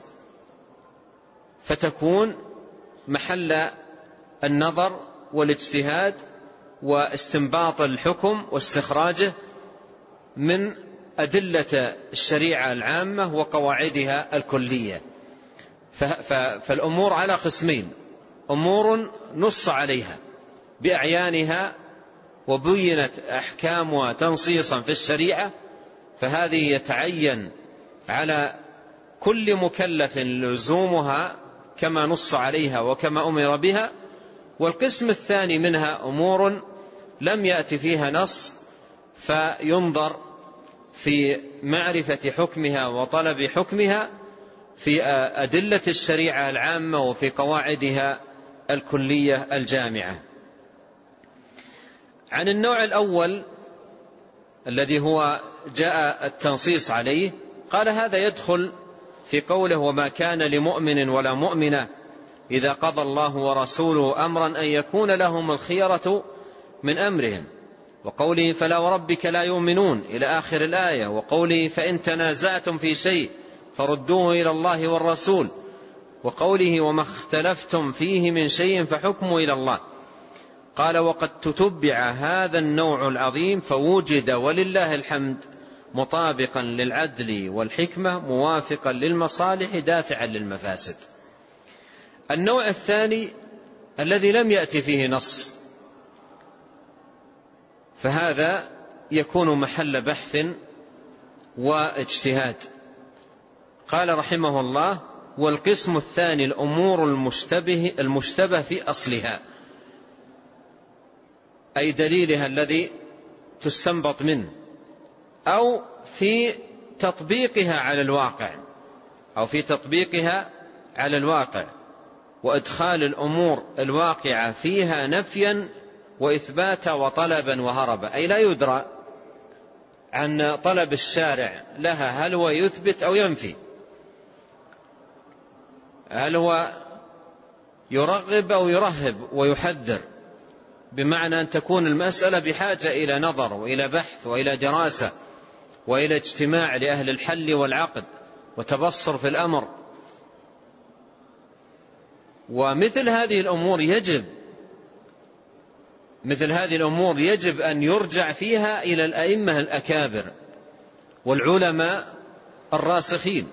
فتكون محل النظر والاجتهاد واستنباط الحكم واستخراجه من أدلة الشريعة العامة وقواعدها الكلية. فالأمور على قسمين: أمور نص عليها بأعيانها وبينت أحكامها تنصيصا في الشريعة، فهذه يتعين على كل مكلف لزومها كما نص عليها وكما أمر بها. والقسم الثاني منها أمور لم يأتي فيها نص، فينظر في معرفة حكمها وطلب حكمها في أدلة الشريعة العامة وفي قواعدها الكلية الجامعة. عن النوع الأول الذي هو جاء التنصيص عليه، قال: هذا يدخل في قوله: وما كان لمؤمن ولا مؤمنة إذا قضى الله ورسوله أمرا أن يكون لهم الخيرة من أمرهم، وقوله: فلا وربك لا يؤمنون إلى آخر الآية، وقوله: فإن تنازعتم في شيء فردوه إلى الله والرسول، وقوله: وما اختلفتم فيه من شيء فحكمه إلى الله. قال: وقد تتبع هذا النوع العظيم فوجد ولله الحمد مطابقا للعدل والحكمة موافقا للمصالح دافعا للمفاسد. النوع الثاني الذي لم يأتي فيه نص، فهذا يكون محل بحث واجتهاد. قال رحمه الله: والقسم الثاني الأمور المشتبه, المشتبه في أصلها، أي دليلها الذي تستنبط منه، أو في تطبيقها على الواقع أو في تطبيقها على الواقع وإدخال الأمور الواقعة فيها نفيا وإثباتا وطلبا وهربا، أي لا يدرى عن طلب الشارع لها هل هو يثبت أو ينفي، هل هو يرغب أو يرهب ويحذر، بمعنى أن تكون المسألة بحاجة إلى نظر وإلى بحث وإلى دراسة وإلى اجتماع لأهل الحل والعقد وتبصر في الأمر. ومثل هذه الأمور يجب مثل هذه الأمور يجب أن يرجع فيها إلى الأئمة الأكابر والعلماء الراسخين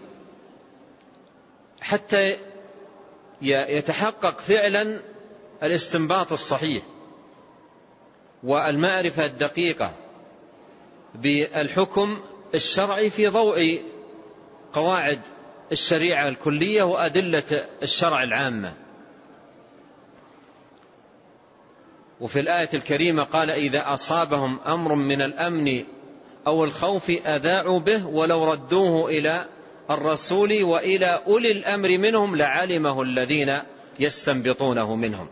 حتى يتحقق فعلا الاستنباط الصحيح والمعرفة الدقيقة بالحكم الشرعي في ضوء قواعد الشريعة الكلية وأدلة الشرع العامة. وفي الآية الكريمة قال: إذا أصابهم أمر من الأمن أو الخوف أذاعوا به ولو ردوه إلى الرسول وإلى أولي الأمر منهم لعلمه الذين يستنبطونه منهم.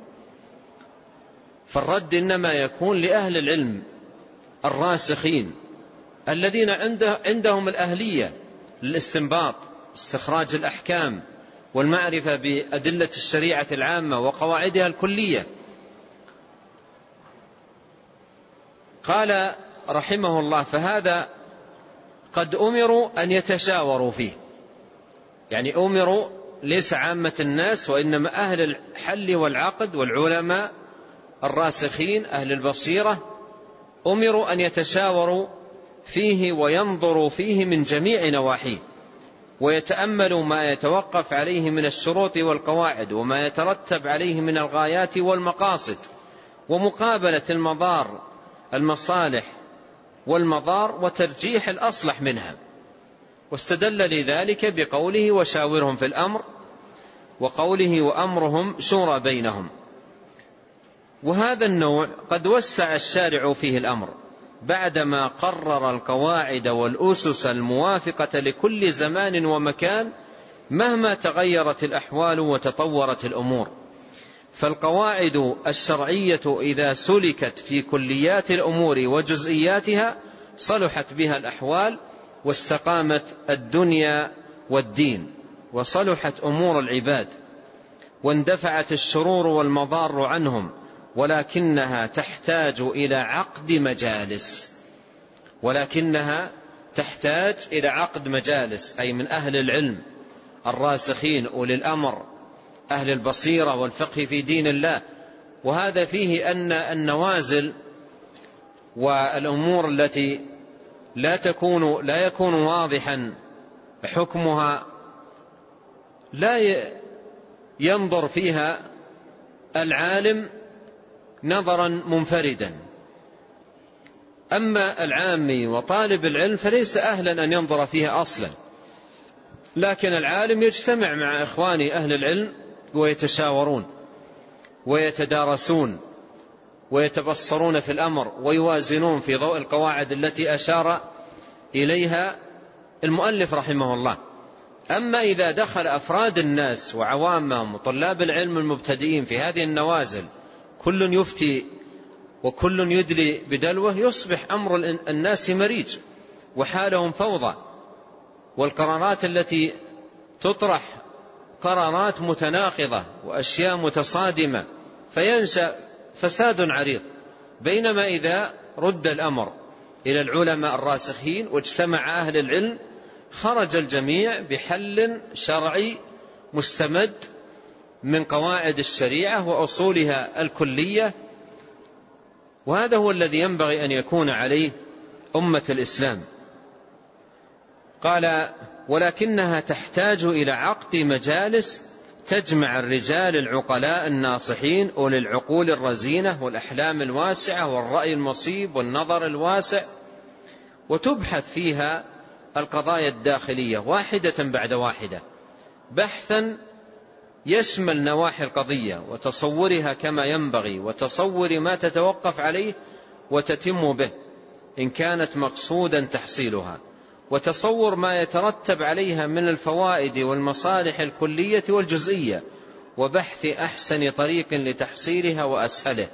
فالرد إنما يكون لأهل العلم الراسخين الذين عندهم الأهلية للاستنباط، استخراج الأحكام والمعرفة بأدلة الشريعة العامة وقواعدها الكلية. قال رحمه الله: فهذا قد أمروا أن يتشاوروا فيه، يعني أمروا ليس عامة الناس وإنما أهل الحل والعقد والعلماء الراسخين أهل البصيرة أمروا أن يتشاوروا فيه وينظروا فيه من جميع نواحيه، ويتأملوا ما يتوقف عليه من الشروط والقواعد وما يترتب عليه من الغايات والمقاصد، ومقابلة المضار المصالح والمضار وترجيح الأصلح منها. واستدل لذلك بقوله: وشاورهم في الأمر، وقوله: وأمرهم شورى بينهم. وهذا النوع قد وسع الشارع فيه الأمر بعدما قرر القواعد والأسس الموافقة لكل زمان ومكان مهما تغيرت الأحوال وتطورت الأمور. فالقواعد الشرعية إذا سلكت في كليات الأمور وجزئياتها صلحت بها الأحوال واستقامت الدنيا والدين وصلحت أمور العباد واندفعت الشرور والمضار عنهم، ولكنها تحتاج إلى عقد مجالس ولكنها تحتاج إلى عقد مجالس أي من أهل العلم الراسخين أولي الأمر أهل البصيرة والفقه في دين الله. وهذا فيه أن النوازل والأمور التي لا تكون لا يكون واضحا حكمها لا ينظر فيها العالم نظرا منفردا، أما العامي وطالب العلم فليس أهلا أن ينظر فيها أصلا، لكن العالم يجتمع مع إخواني أهل العلم ويتشاورون ويتدارسون ويتبصرون في الأمر ويوازنون في ضوء القواعد التي أشار إليها المؤلف رحمه الله. أما إذا دخل أفراد الناس وعوامهم وطلاب العلم المبتدئين في هذه النوازل كل يفتي وكل يدلي بدلوه، يصبح أمر الناس مريج وحالهم فوضى، والقرارات التي تطرح قرارات متناقضة وأشياء متصادمة، فينشأ فساد عريض. بينما إذا رد الأمر إلى العلماء الراسخين واجتمع أهل العلم خرج الجميع بحل شرعي مستمد من قواعد الشريعة وأصولها الكلية. وهذا هو الذي ينبغي أن يكون عليه أمة الإسلام. قال: ولكنها تحتاج إلى عقد مجالس تجمع الرجال العقلاء الناصحين أولي العقول الرزينة والأحلام الواسعة والرأي المصيب والنظر الواسع، وتبحث فيها القضايا الداخلية واحدة بعد واحدة بحثا يشمل نواحي القضية وتصورها كما ينبغي وتصور ما تتوقف عليه وتتم به إن كانت مقصودا تحصيلها، وتصور ما يترتب عليها من الفوائد والمصالح الكلية والجزئية، وبحث أحسن طريق لتحصيلها وأسهله،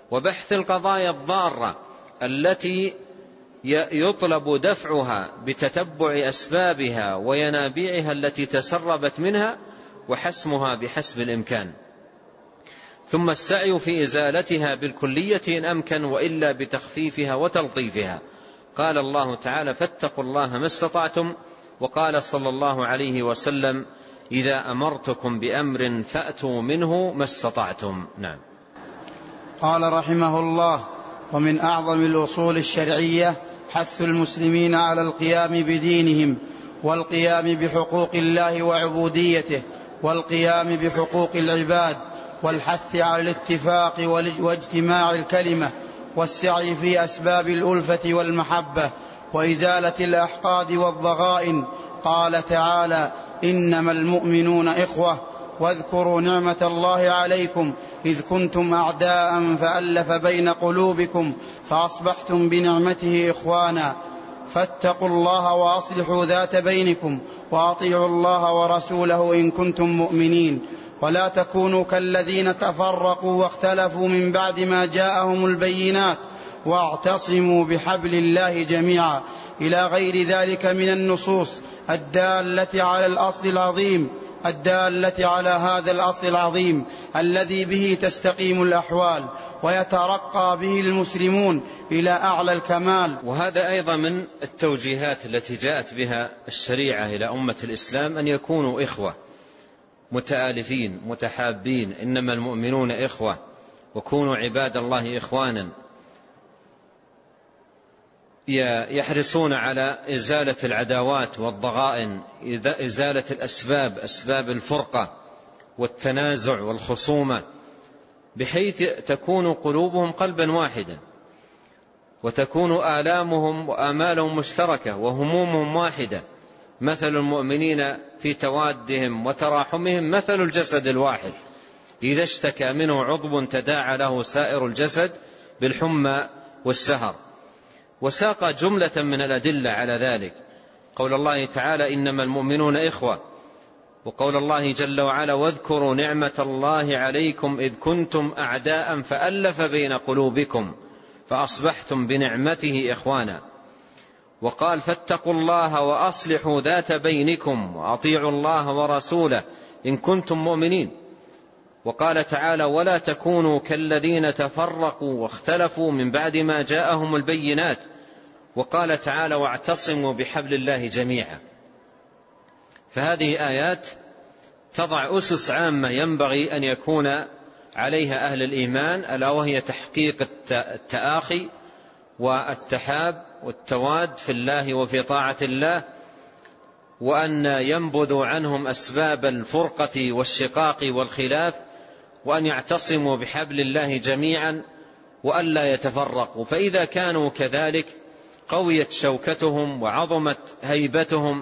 وبحث القضايا الضارة التي يطلب دفعها بتتبع أسبابها وينابيعها التي تسربت منها وحسمها بحسب الإمكان، ثم السعي في إزالتها بالكلية إن أمكن، وإلا بتخفيفها وتلطيفها. قال الله تعالى: فاتقوا الله ما استطعتم. وقال صلى الله عليه وسلم: إذا أمرتكم بأمر فأتوا منه ما استطعتم. نعم. قال رحمه الله: ومن أعظم الأصول الشرعية حث المسلمين على القيام بدينهم، والقيام بحقوق الله وعبوديته، والقيام بحقوق العباد، والحث على الاتفاق واجتماع الكلمة، والسعي في أسباب الألفة والمحبة، وإزالة الأحقاد والضغائن. قال تعالى: إنما المؤمنون إخوة، واذكروا نعمة الله عليكم إذ كنتم أعداء فألف بين قلوبكم فأصبحتم بنعمته إخوانا، فاتقوا الله وأصلحوا ذات بينكم، وأطيعوا الله ورسوله إن كنتم مؤمنين، ولا تكونوا كالذين تفرقوا واختلفوا من بعد ما جاءهم البينات، واعتصموا بحبل الله جميعا، إلى غير ذلك من النصوص الدالة على الأصل العظيم الدالة على هذا الأصل العظيم الذي به تستقيم الأحوال ويترقى به المسلمون إلى أعلى الكمال. وهذا أيضا من التوجيهات التي جاءت بها الشريعة إلى أمة الإسلام، أن يكونوا إخوة متآلفين متحابين. إنما المؤمنون إخوة، وكونوا عباد الله إخوانا، يحرصون على إزالة العداوات والضغائن، إزالة الأسباب، أسباب الفرقة والتنازع والخصومة، بحيث تكون قلوبهم قلبا واحدا، وتكون آلامهم وآمالهم مشتركة وهمومهم واحدة. مثل المؤمنين في توادهم وتراحمهم مثل الجسد الواحد، إذا اشتكى منه عضو تداعى له سائر الجسد بالحمى والسهر. وساق جملة من الأدلة على ذلك، قول الله تعالى: إنما المؤمنون إخوة، وقول الله جل وعلا: واذكروا نعمة الله عليكم إذ كنتم أعداء فألف بين قلوبكم فأصبحتم بنعمته إخوانا. وقال: فاتقوا الله وأصلحوا ذات بينكم وأطيعوا الله ورسوله إن كنتم مؤمنين. وقال تعالى: ولا تكونوا كالذين تفرقوا واختلفوا من بعد ما جاءهم البينات. وقال تعالى: واعتصموا بحبل الله جميعا. فهذه آيات تضع أسس عامة ينبغي أن يكون عليها أهل الإيمان، ألا وهي تحقيق التآخي والتحاب والتواد في الله وفي طاعة الله، وأن ينبذوا عنهم أسباب الفرقة والشقاق والخلاف، وأن يعتصموا بحبل الله جميعا، وأن لا يتفرقوا. فإذا كانوا كذلك قويت شوكتهم وعظمت هيبتهم،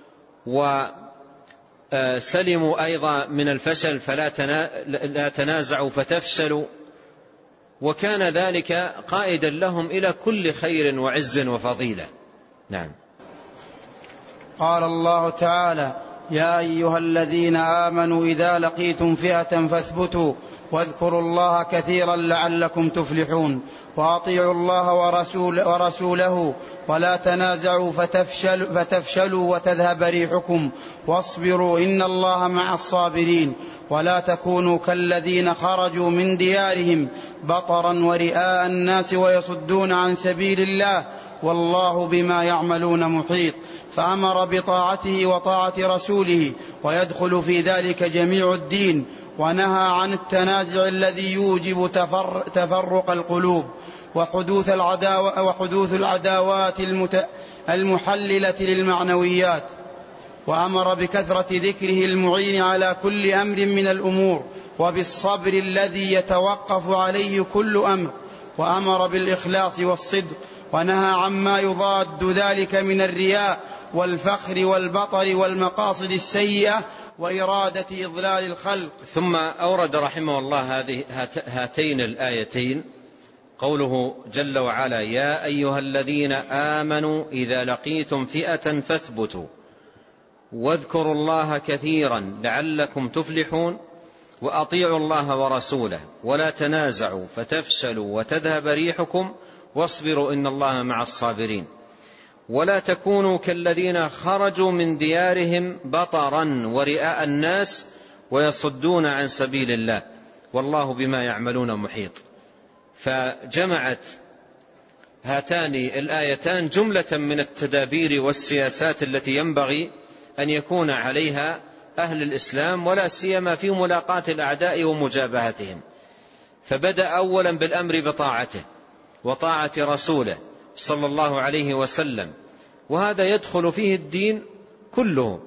وسلموا أيضا من الفشل، فلا تنازعوا فتفشلوا، وكان ذلك قائدا لهم إلى كل خير وعز وفضيلة. نعم. قال الله تعالى: يا أيها الذين آمنوا إذا لقيتم فئة فاثبتوا واذكروا الله كثيرا لعلكم تفلحون، وأطيعوا الله ورسول ورسوله ولا تنازعوا فتفشل فتفشلوا وتذهب ريحكم واصبروا إن الله مع الصابرين، ولا تكونوا كالذين خرجوا من ديارهم بطرا ورئاء الناس ويصدون عن سبيل الله والله بما يعملون محيط. فأمر بطاعته وطاعة رسوله، ويدخل في ذلك جميع الدين، ونهى عن التنازع الذي يوجب تفر تفرق القلوب وحدوث, العداوة وحدوث العداوات المحللة للمعنويات، وأمر بكثرة ذكره المعين على كل أمر من الأمور، وبالصبر الذي يتوقف عليه كل أمر، وأمر بالإخلاص والصدق، ونهى عما يضاد ذلك من الرياء والفخر والبطر والمقاصد السيئة وإرادة إضلال الخلق. ثم أورد رحمه الله هذه هاتين الآيتين، قوله جل وعلا: يا أيها الذين آمنوا إذا لقيتم فئة فاثبتوا واذكروا الله كثيرا لعلكم تفلحون. وأطيعوا الله ورسوله ولا تنازعوا فتفشلوا وتذهب ريحكم واصبروا إن الله مع الصابرين ولا تكونوا كالذين خرجوا من ديارهم بطرا ورئاء الناس ويصدون عن سبيل الله والله بما يعملون محيط. فجمعت هاتان الآيتان جملة من التدابير والسياسات التي ينبغي أن يكون عليها أهل الإسلام ولا سيما في ملاقاة الأعداء ومجابهتهم. فبدأ أولا بالأمر بطاعته وطاعة رسوله صلى الله عليه وسلم، وهذا يدخل فيه الدين كله،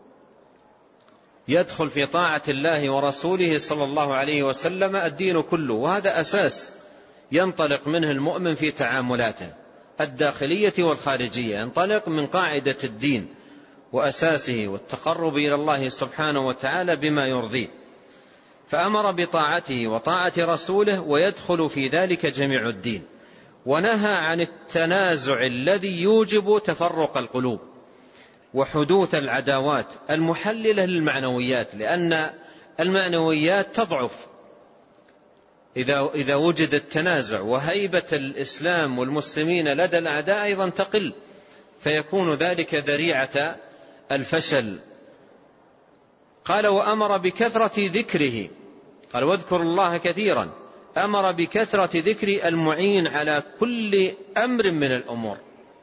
يدخل في طاعة الله ورسوله صلى الله عليه وسلم الدين كله، وهذا أساس ينطلق منه المؤمن في تعاملاته الداخلية والخارجية، ينطلق من قاعدة الدين وأساسه والتقرب إلى الله سبحانه وتعالى بما يرضيه. فأمر بطاعته وطاعة رسوله ويدخل في ذلك جميع الدين، ونهى عن التنازع الذي يوجب تفرق القلوب وحدوث العداوات المحللة للمعنويات، لأن المعنويات تضعف إذا إذا وجد التنازع، وهيبة الإسلام والمسلمين لدى الأعداء أيضا تقل، فيكون ذلك ذريعة الفشل. قال وأمر بكثرة ذكره، قال واذكروا الله كثيرا، أمر بكثرة ذكر المعين على كل أمر من الأمور،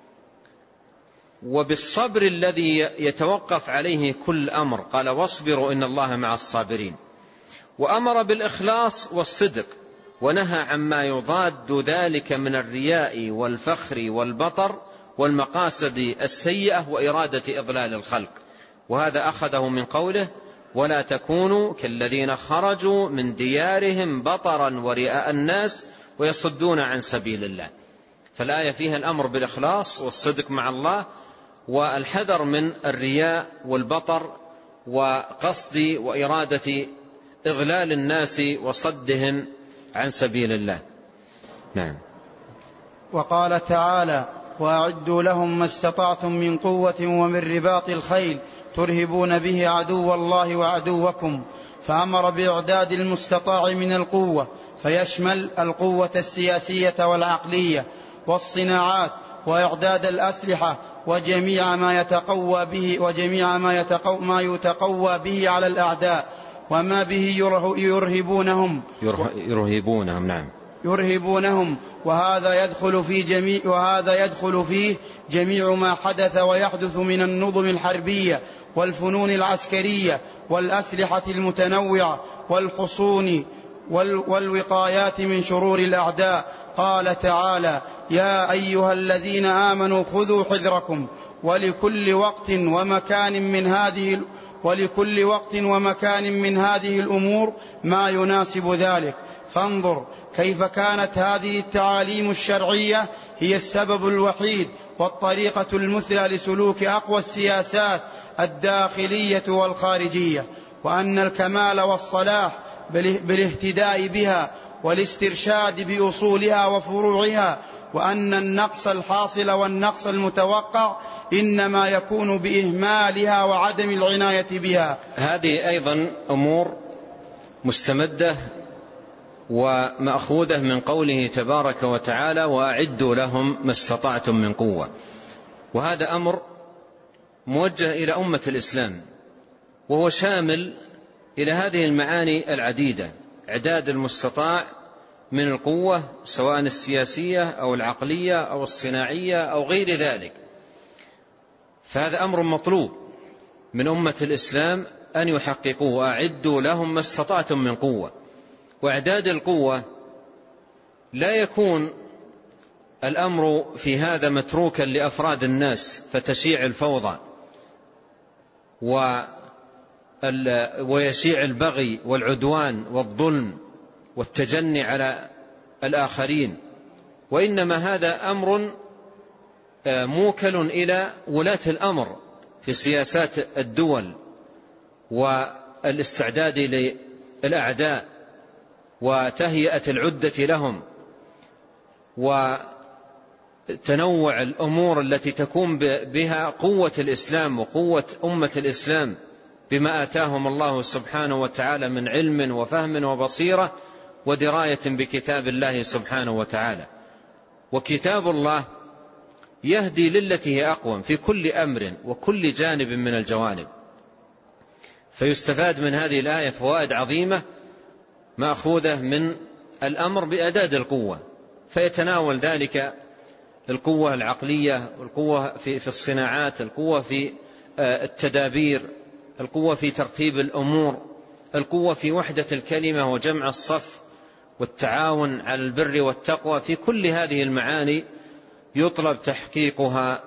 وبالصبر الذي يتوقف عليه كل أمر، قال واصبروا إن الله مع الصابرين. وأمر بالإخلاص والصدق، ونهى عما يضاد ذلك من الرياء والفخر والبطر والمقاصد السيئة وإرادة إضلال الخلق، وهذا أخذه من قوله ولا تكونوا كالذين خرجوا من ديارهم بطرا ورئاء الناس ويصدون عن سبيل الله. فالآية فيها الأمر بالإخلاص والصدق مع الله، والحذر من الرياء والبطر وقصد وإرادة إضلال الناس وصدهم عن سبيل الله. نعم. وقال تعالى وأعدوا لهم ما استطعتم من قوة ومن رباط الخيل ترهبون به عدو الله وعدوكم، فأمر بإعداد المستطاع من القوة، فيشمل القوة السياسية والعقلية والصناعات، وإعداد الأسلحة وجميع ما يتقوى به وجميع ما يتقوى, ما يتقوى به على الأعداء، وما به يرهبونهم يرهبونهم نعم يرهبونهم وهذا يدخل في جميع وهذا يدخل فيه جميع ما حدث ويحدث من النظم الحربية والفنون العسكرية والأسلحة المتنوعة والحصون والوقايات من شرور الأعداء. قال تعالى يا أيها الذين آمنوا خذوا حذركم ولكل وقت ومكان من هذه ولكل وقت ومكان من هذه الأمور ما يناسب ذلك. فانظر كيف كانت هذه التعاليم الشرعية هي السبب الوحيد والطريقة المثلى لسلوك أقوى السياسات الداخلية والخارجية، وأن الكمال والصلاح بالاهتداء بها والاسترشاد بأصولها وفروعها، وأن النقص الحاصل والنقص المتوقع إنما يكون بإهمالها وعدم العناية بها. هذه أيضا أمور مستمدة ومأخوذة من قوله تبارك وتعالى وأعدوا لهم ما استطعتم من قوة، وهذا أمر موجه إلى أمة الإسلام، وهو شامل إلى هذه المعاني العديدة: إعداد المستطاع من القوة سواء السياسية أو العقلية أو الصناعية أو غير ذلك. فهذا أمر مطلوب من أمة الإسلام أن يحققوه، وأعدوا لهم ما استطعتم من قوة. وإعداد القوة لا يكون الأمر في هذا متروكا لأفراد الناس فتشيع الفوضى ويشيع البغي والعدوان والظلم والتجني على الآخرين، وإنما هذا أمر موكل إلى ولاة الأمر في سياسات الدول والاستعداد للأعداء وتهيئة العدة لهم وتنوع الأمور التي تكون بها قوة الإسلام وقوة أمة الإسلام بما آتاهم الله سبحانه وتعالى من علم وفهم وبصيرة ودراية بكتاب الله سبحانه وتعالى. وكتاب الله يهدي للتي هي أقوم في كل أمر وكل جانب من الجوانب. فيستفاد من هذه الآية فوائد عظيمة مأخوذة من الأمر بأداة القوة، فيتناول ذلك القوة العقلية، والقوة في الصناعات، القوة في التدابير، القوة في ترتيب الأمور، القوة في وحدة الكلمة وجمع الصف والتعاون على البر والتقوى. في كل هذه المعاني يطلب تحقيقها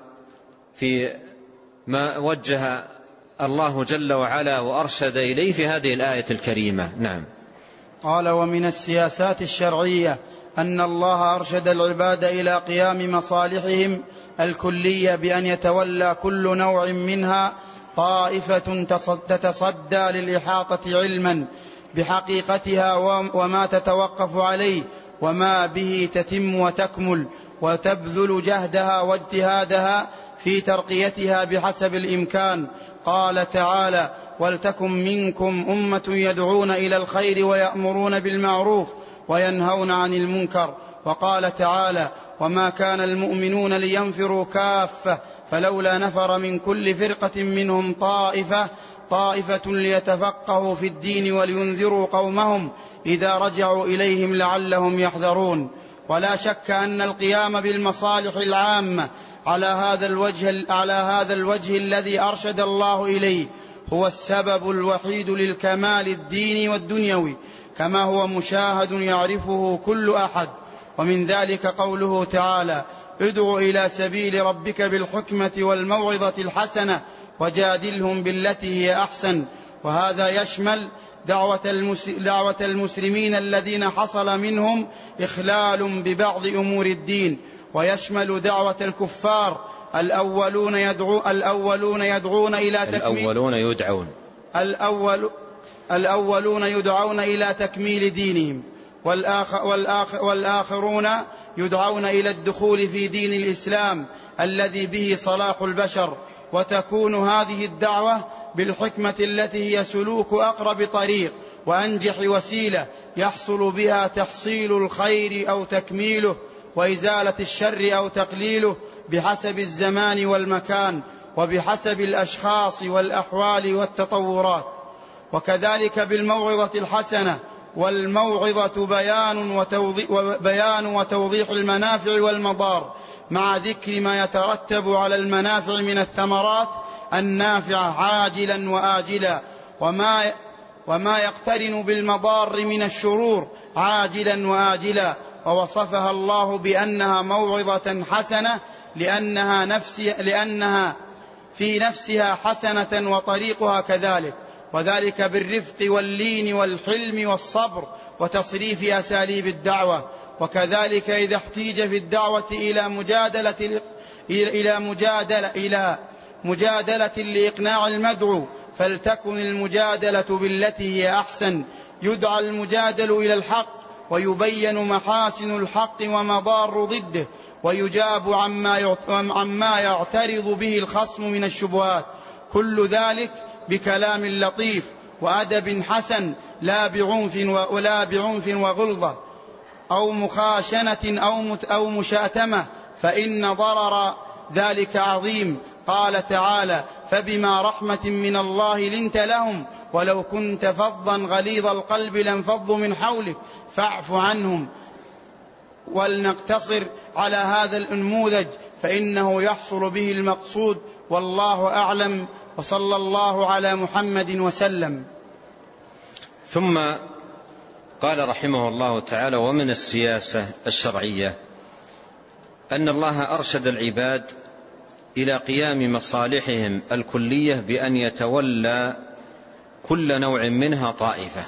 في ما وجه الله جل وعلا وأرشد إليه في هذه الآية الكريمة. نعم. قال: ومن السياسات الشرعية أن الله أرشد العباد إلى قيام مصالحهم الكلية بأن يتولى كل نوع منها طائفة تتصدى للإحاطة علما بحقيقتها وما تتوقف عليه وما به تتم وتكمل، وتبذل جهدها واجتهادها في ترقيتها بحسب الإمكان. قال تعالى: ولتكن منكم أمة يدعون إلى الخير ويأمرون بالمعروف وينهون عن المنكر. وقال تعالى: وما كان المؤمنون لينفروا كافة فلولا نفر من كل فرقة منهم طائفة طائفة ليتفقهوا في الدين ولينذروا قومهم إذا رجعوا إليهم لعلهم يحذرون. ولا شك أن القيام بالمصالح العامة على هذا الوجه, على هذا الوجه الذي أرشد الله إليه هو السبب الوحيد للكمال الديني والدنيوي، كما هو مشاهد يعرفه كل أحد. ومن ذلك قوله تعالى: ادع إلى سبيل ربك بالحكمة والموعظة الحسنة وجادلهم بالتي هي أحسن. وهذا يشمل دعوة المسلمين الذين حصل منهم إخلال ببعض أمور الدين، ويشمل دعوة الكفار الأولون, يدعو الأولون يدعون إلى تكميل الأولون يدعون الأول الأولون يدعون إلى تكميل دينهم، والآخر والآخر والآخرون يدعون إلى الدخول في دين الإسلام الذي به صلاح البشر. وتكون هذه الدعوة بالحكمة التي هي سلوك أقرب طريق وأنجح وسيلة يحصل بها تحصيل الخير أو تكميله، وإزالة الشر أو تقليله، بحسب الزمان والمكان وبحسب الأشخاص والأحوال والتطورات. وكذلك بالموعظة الحسنة، والموعظة بيان وتوضيح, بيان وتوضيح المنافع والمضار مع ذكر ما يترتب على المنافع من الثمرات النافعة عاجلا وآجلا، وما, وما يقترن بالمضار من الشرور عاجلا وآجلا. ووصفها الله بأنها موعظة حسنة لأنها, نفسي لأنها في نفسها حسنة وطريقها كذلك، وذلك بالرفق واللين والحلم والصبر وتصريف أساليب الدعوة. وكذلك إذا احتيج في الدعوة إلى مجادلة إلى مجادلة إلى مجادلة لإقناع المدعو فلتكن المجادلة بالتي هي أحسن، يدعى المجادل إلى الحق ويبين محاسن الحق ومضار ضده، ويجاب عما يعترض به الخصم من الشبهات، كل ذلك بكلام لطيف وأدب حسن لا بعنف ولا بعنف وغلظة أو مخاشنة أو مشاتمة، فإن ضرر ذلك عظيم. قال تعالى: فبما رحمة من الله لنت لهم ولو كنت فظا غليظ القلب لانفضوا من حولك فاعف عنهم. ولنقتصر على هذا النموذج فإنه يحصل به المقصود، والله أعلم، وصلى الله على محمد وسلم. ثم قال رحمه الله تعالى: ومن السياسة الشرعية أن الله أرشد العباد إلى قيام مصالحهم الكلية بأن يتولى كل نوع منها طائفة،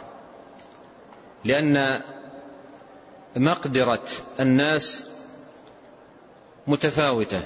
لأن مقدرة الناس متفاوتة،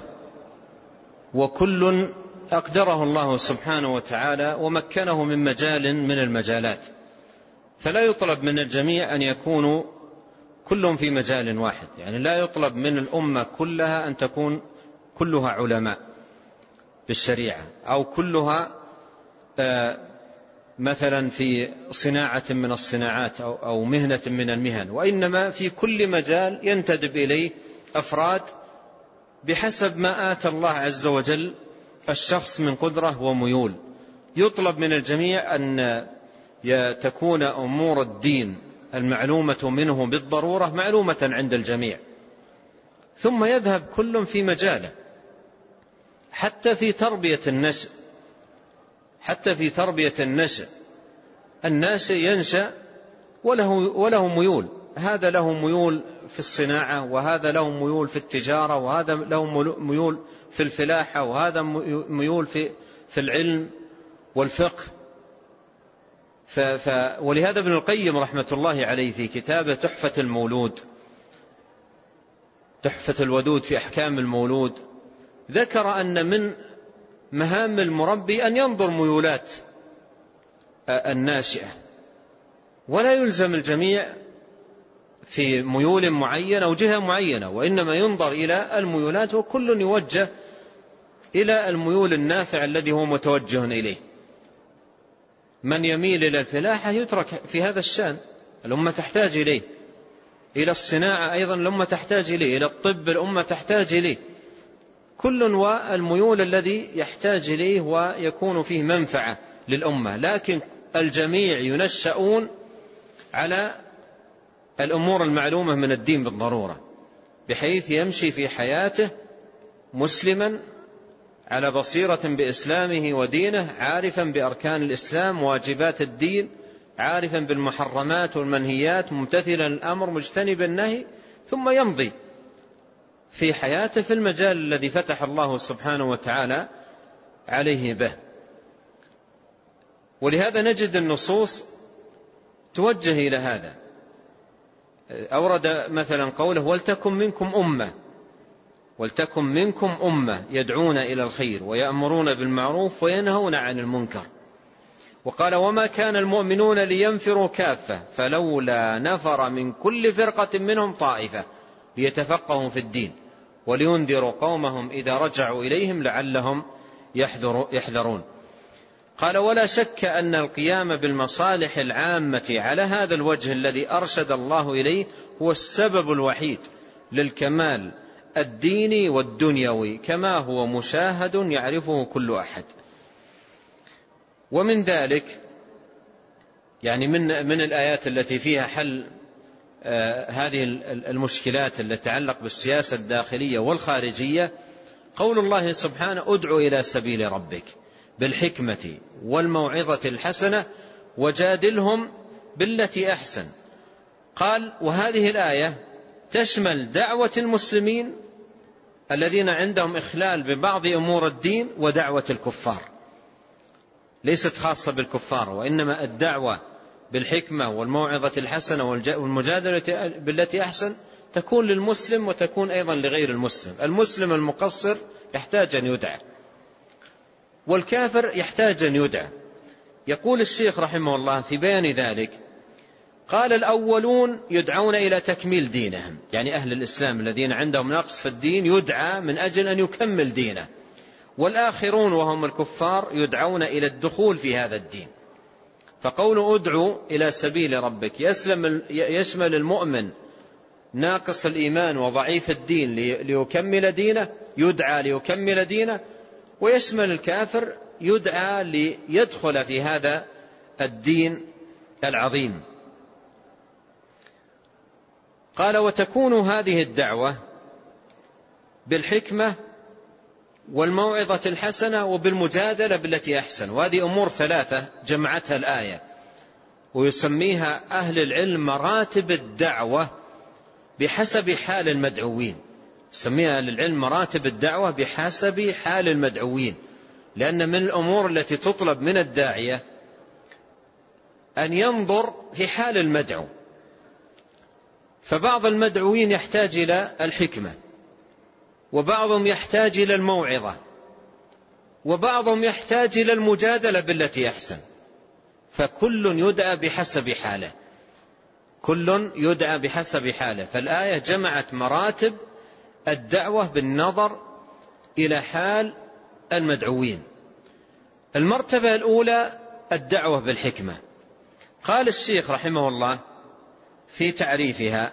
وكل أقدره الله سبحانه وتعالى ومكنه من مجال من المجالات، فلا يطلب من الجميع أن يكونوا كلهم في مجال واحد. يعني لا يطلب من الأمة كلها أن تكون كلها علماء بالشريعة أو كلها مثلا في صناعة من الصناعات أو مهنة من المهن، وإنما في كل مجال ينتدب إليه أفراد بحسب ما آتى الله عز وجل الشخص من قدرة وميول. يطلب من الجميع أن تكون أمور الدين المعلومة منه بالضرورة معلومة عند الجميع، ثم يذهب كل في مجاله. حتى في تربية النشء حتى في تربية النشء الناشئ ينشأ وله, وله ميول، هذا له ميول في الصناعة، وهذا له ميول في التجارة، وهذا له ميول في الفلاحة، وهذا ميول في, في العلم والفقه. ف ف ولهذا ابن القيم رحمة الله عليه في كتابه تحفة المولود تحفة الودود في أحكام المولود ذكر أن من مهام المربي أن ينظر ميولات الناشئة، ولا يلزم الجميع في ميول معينة أو جهة معينة، وإنما ينظر إلى الميولات، وكل يوجه إلى الميول النافع الذي هو متوجه إليه. من يميل إلى الفلاحة يترك في هذا الشأن، الأمة تحتاج إليه. إلى الصناعة أيضا الأمة تحتاج إليه. إلى الطب الأمة تحتاج إليه. كل والميول الذي يحتاج إليه ويكون فيه منفعة للأمة، لكن الجميع ينشأون على الأمور المعلومة من الدين بالضرورة، بحيث يمشي في حياته مسلما على بصيرة بإسلامه ودينه، عارفا بأركان الإسلام واجبات الدين، عارفا بالمحرمات والمنهيات، ممتثلا الأمر مجتنبا النهي، ثم يمضي في حياته في المجال الذي فتح الله سبحانه وتعالى عليه به. ولهذا نجد النصوص توجه إلى هذا. أورد مثلا قوله ولتكن منكم أمة ولتكن منكم أمة يدعون إلى الخير ويأمرون بالمعروف وينهون عن المنكر. وقال وما كان المؤمنون لينفروا كافة فلولا نفر من كل فرقة منهم طائفة ليتفقهوا في الدين ولينذروا قومهم إذا رجعوا إليهم لعلهم يحذرون. قال ولا شك أن القيام بالمصالح العامة على هذا الوجه الذي أرشد الله إليه هو السبب الوحيد للكمال الديني والدنيوي، كما هو مشاهد يعرفه كل أحد. ومن ذلك يعني من من الآيات التي فيها حل آه هذه المشكلات التي تتعلق بالسياسة الداخلية والخارجية قول الله سبحانه ادع إلى سبيل ربك بالحكمة والموعظة الحسنة وجادلهم بالتي أحسن. قال وهذه الآية تشمل دعوة المسلمين الذين عندهم إخلال ببعض أمور الدين ودعوة الكفار، ليست خاصة بالكفار، وإنما الدعوة بالحكمة والموعظة الحسنة والمجادلة بالتي أحسن تكون للمسلم وتكون أيضا لغير المسلم. المسلم المقصر يحتاج أن يدعى، والكافر يحتاج أن يدعى. يقول الشيخ رحمه الله في بيان ذلك قال الأولون يدعون إلى تكميل دينهم، يعني أهل الإسلام الذين عندهم نقص في الدين يدعى من أجل أن يكمل دينه، والآخرون وهم الكفار يدعون إلى الدخول في هذا الدين. فقول ادعوا إلى سبيل ربك يسلم يشمل المؤمن ناقص الإيمان وضعيف الدين ليكمل دينه، يدعى ليكمل دينه، ويشمل الكافر يدعى ليدخل في هذا الدين العظيم. قال وتكون هذه الدعوة بالحكمة والموعظة الحسنة وبالمجادلة بالتي أحسن، وهذه أمور ثلاثة جمعتها الآية، ويسميها أهل العلم مراتب الدعوة بحسب حال المدعوين. يسميها أهل العلم مراتب الدعوة بحسب حال المدعوين، لأن من الأمور التي تطلب من الداعية أن ينظر في حال المدعو. فبعض المدعوين يحتاج إلى الحكمة، وبعضهم يحتاج إلى الموعظة، وبعضهم يحتاج إلى المجادلة بالتي أحسن، فكل يدعى بحسب حاله كل يدعى بحسب حاله. فالآية جمعت مراتب الدعوة بالنظر إلى حال المدعوين. المرتبة الأولى الدعوة بالحكمة. قال الشيخ رحمه الله في تعريفها،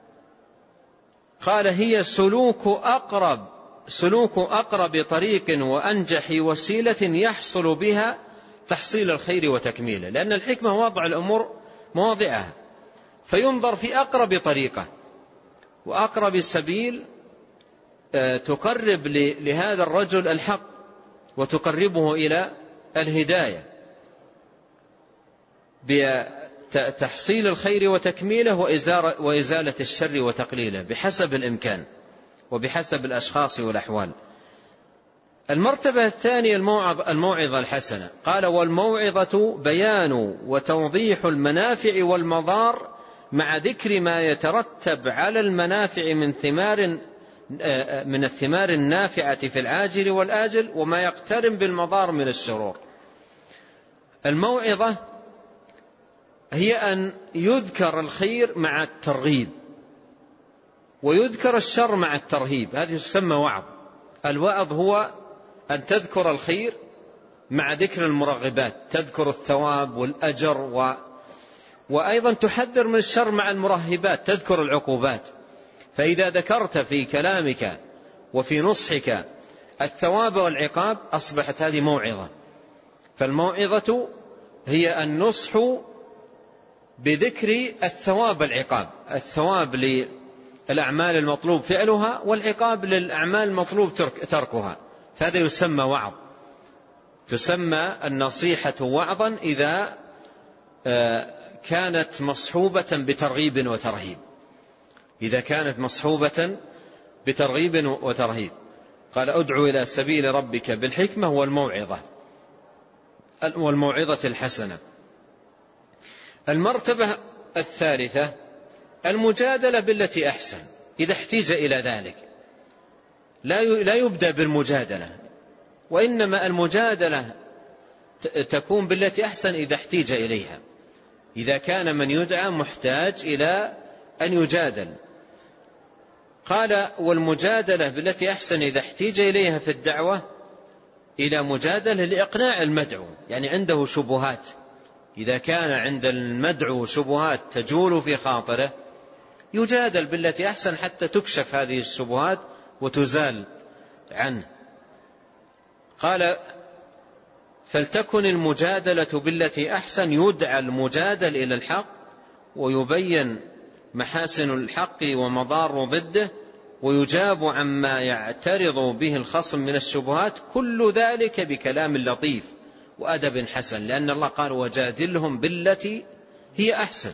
قال: هي سلوك أقرب سلوك أقرب طريق وأنجح وسيلة يحصل بها تحصيل الخير وتكميله. لأن الحكمة وضع الأمور مواضعها، فينظر في أقرب طريقة وأقرب سبيل تقرب لهذا الرجل الحق وتقربه إلى الهداية بتحصيل الخير وتكميله وإزالة الشر وتقليله بحسب الإمكان وبحسب الأشخاص والأحوال. المرتبة الثانية الموعظة الحسنة. قال: والموعظة بيان وتوضيح المنافع والمضار مع ذكر ما يترتب على المنافع من ثمار من الثمار النافعة في العاجل والآجل، وما يقترن بالمضار من الشرور. الموعظة هي أن يذكر الخير مع الترغيب، ويذكر الشر مع الترهيب، هذه تسمى وعظ. الوعظ هو أن تذكر الخير مع ذكر المرغبات، تذكر الثواب والأجر و... وأيضا تحذر من الشر مع المرهبات، تذكر العقوبات. فإذا ذكرت في كلامك وفي نصحك الثواب والعقاب أصبحت هذه موعظة. فالموعظة هي النصح بذكر الثواب والعقاب، الثواب للأعمال المطلوب فعلها والعقاب للأعمال المطلوب تركها، فهذا يسمى وعظ. تسمى النصيحة وعظا إذا كانت مصحوبة بترغيب وترهيب، إذا كانت مصحوبة بترغيب وترهيب. قال: أدعو إلى سبيل ربك بالحكمة والموعظة والموعظة الحسنة. المرتبة الثالثة المجادلة بالتي أحسن إذا احتيج إلى ذلك. لا يبدأ بالمجادلة، وإنما المجادلة تكون بالتي أحسن إذا احتيج إليها، إذا كان من يدعى محتاج إلى أن يجادل. قال: والمجادلة بالتي أحسن إذا احتيج إليها في الدعوة إلى مجادلة لإقناع المدعو، يعني عنده شبهات. إذا كان عند المدعو شبهات تجول في خاطره يجادل بالتي أحسن حتى تكشف هذه الشبهات وتزال عنه. قال: فلتكن المجادلة بالتي أحسن، يدعى المجادل إلى الحق ويبين محاسن الحق ومضار ضده، ويجاب عما يعترض به الخصم من الشبهات، كل ذلك بكلام لطيف وأدب حسن. لأن الله قال: وجادلهم بالتي هي أحسن،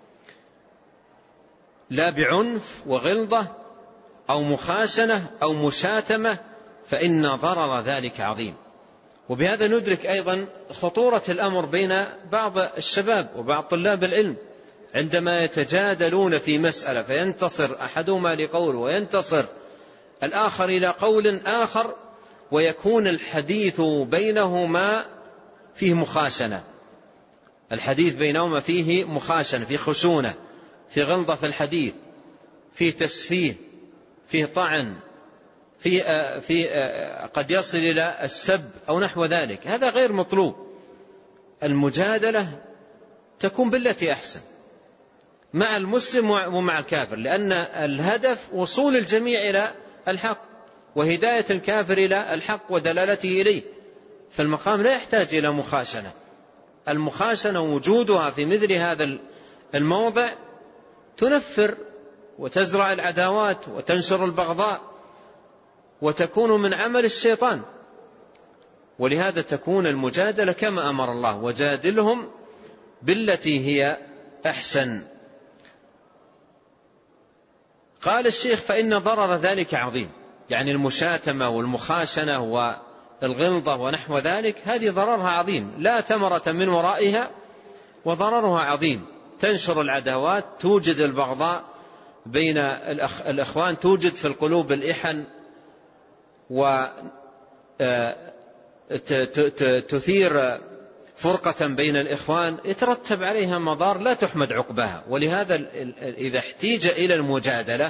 لا بعنف وغلظة أو مخاشنة أو مشاتمة، فإن ضرر ذلك عظيم. وبهذا ندرك أيضا خطورة الأمر بين بعض الشباب وبعض طلاب العلم عندما يتجادلون في مسألة فينتصر أحدهما لقول وينتصر الآخر إلى قول آخر، ويكون الحديث بينهما فيه مخاشنة، الحديث بينهما فيه مخاشنة، فيه خشونة، فيه غلظة في الحديث، فيه تسفيه، فيه طعن، في في قد يصل إلى السب أو نحو ذلك. هذا غير مطلوب. المجادلة تكون بالتي أحسن مع المسلم ومع الكافر، لأن الهدف وصول الجميع إلى الحق وهداية الكافر إلى الحق ودلالته إليه. فالمقام لا يحتاج إلى مخاشنة. المخاشنة وجودها في مثل هذا الموضع تنفر وتزرع العداوات وتنشر البغضاء وتكون من عمل الشيطان. ولهذا تكون المجادلة كما أمر الله: وجادلهم بالتي هي أحسن. قال الشيخ: فإن ضرر ذلك عظيم، يعني المشاتمة والمخاشنة والغلظة ونحو ذلك هذه ضررها عظيم، لا ثمرة من ورائها وضررها عظيم. تنشر العداوات، توجد البغضاء بين الأخوان، توجد في القلوب الإحن، وتثير فرقة بين الإخوان، يترتب عليها مضار لا تحمد عقبها. ولهذا إذا احتيج إلى المجادلة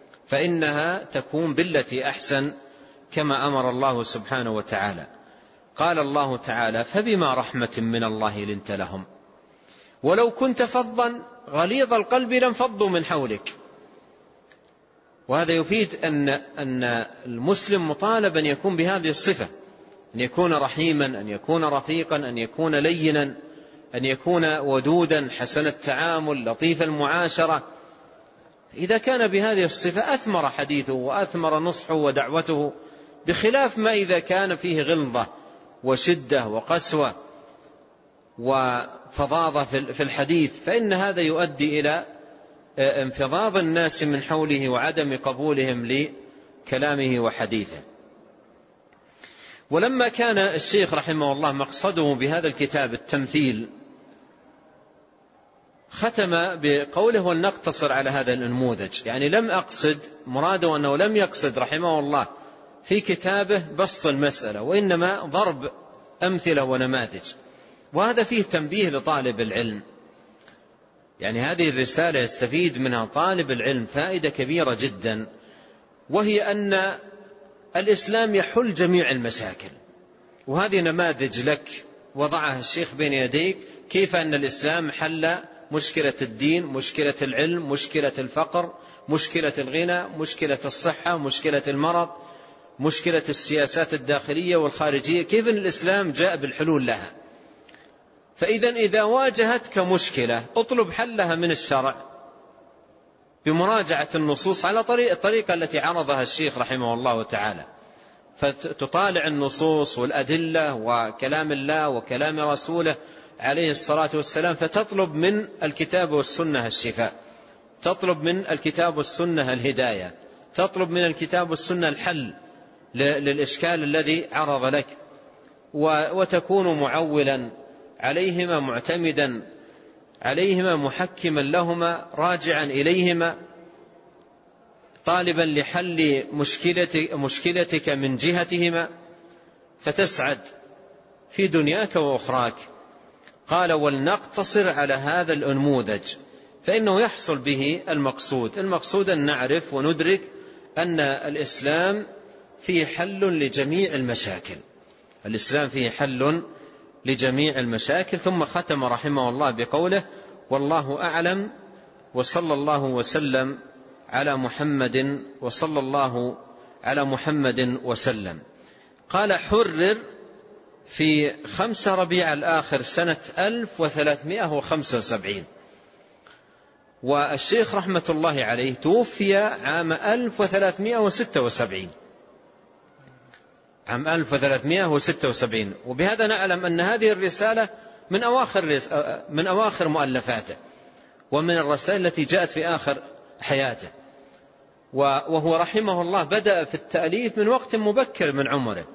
فإنها تكون بالتي أحسن كما أمر الله سبحانه وتعالى. قال الله تعالى: فبما رحمة من الله لنت لهم ولو كنت فظا غليظ القلب لانفضوا من حولك. وهذا يفيد أن أن المسلم مطالب أن يكون بهذه الصفة، أن يكون رحيما، أن يكون رفيقا، أن يكون لينا، أن يكون ودودا حسن التعامل لطيف المعاشرة. إذا كان بهذه الصفة أثمر حديثه وأثمر نصحه ودعوته، بخلاف ما إذا كان فيه غلظة وشدة وقسوة وفظاظة في الحديث، فإن هذا يؤدي إلى انفضاض الناس من حوله وعدم قبولهم لكلامه وحديثه. ولما كان الشيخ رحمه الله مقصده بهذا الكتاب التمثيل، ختم بقوله: ولنقتصر على هذا النموذج. يعني لم أقصد، مراده أنه لم يقصد رحمه الله في كتابه بسط المسألة، وإنما ضرب أمثلة ونماذج. وهذا فيه تنبيه لطالب العلم، يعني هذه الرسالة يستفيد منها طالب العلم فائدة كبيرة جدا، وهي أن الإسلام يحل جميع المشاكل. وهذه نماذج لك وضعها الشيخ بين يديك، كيف أن الإسلام حل مشكلة الدين، مشكلة العلم، مشكلة الفقر، مشكلة الغنى، مشكلة الصحة، مشكلة المرض، مشكلة السياسات الداخلية والخارجية، كيف أن الإسلام جاء بالحلول لها. فإذا إذا واجهتك مشكلة اطلب حلها من الشرع بمراجعة النصوص على طريق الطريقة التي عرضها الشيخ رحمه الله تعالى، فتطالع النصوص والأدلة وكلام الله وكلام رسوله عليه الصلاة والسلام، فتطلب من الكتاب والسنة الشفاء، تطلب من الكتاب والسنة الهداية، تطلب من الكتاب والسنة الحل للإشكال الذي عرض لك، وتكون معولا عليهما، معتمدا عليهما، محكما لهما، راجعا إليهما، طالبا لحل مشكلتك, مشكلتك من جهتهما، فتسعد في دنياك وأخراك. قال: ولنقتصر على هذا النموذج، فإنه يحصل به المقصود. المقصود أن نعرف وندرك أن الإسلام فيه حل لجميع المشاكل، الإسلام فيه حل لجميع المشاكل. ثم ختم رحمه الله بقوله: والله أعلم، وصلى الله وسلم على محمد، وصلى الله على محمد وسلم. قال: حرر في خمس ربيع الآخر سنة ألف وثلاثمائة وخمسة وسبعين، والشيخ رحمة الله عليه توفي عام ألف وثلاثمائة وستة وسبعين، عام ألف وثلاثمائة وستة وسبعين. وبهذا نعلم أن هذه الرسالة من أواخر من أواخر مؤلفاته، ومن الرسائل التي جاءت في آخر حياته. وهو رحمه الله بدأ في التأليف من وقت مبكر من عمره،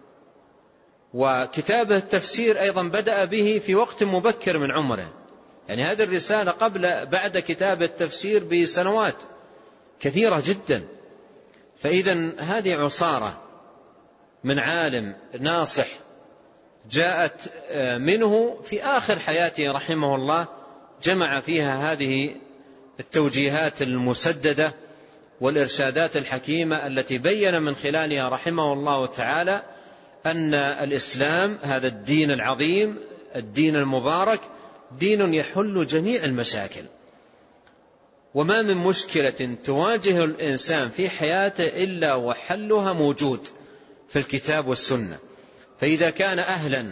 وكتابه التفسير أيضا بدأ به في وقت مبكر من عمره. يعني هذه الرسالة قبل بعد كتاب التفسير بسنوات كثيرة جدا. فإذا هذه عصارة من عالم ناصح جاءت منه في آخر حياته رحمه الله، جمع فيها هذه التوجيهات المسددة والإرشادات الحكيمة التي بين من خلالها رحمه الله تعالى أن الإسلام هذا الدين العظيم، الدين المبارك، دين يحل جميع المشاكل. وما من مشكلة تواجه الإنسان في حياته إلا وحلها موجود في الكتاب والسنة. فإذا كان أهلا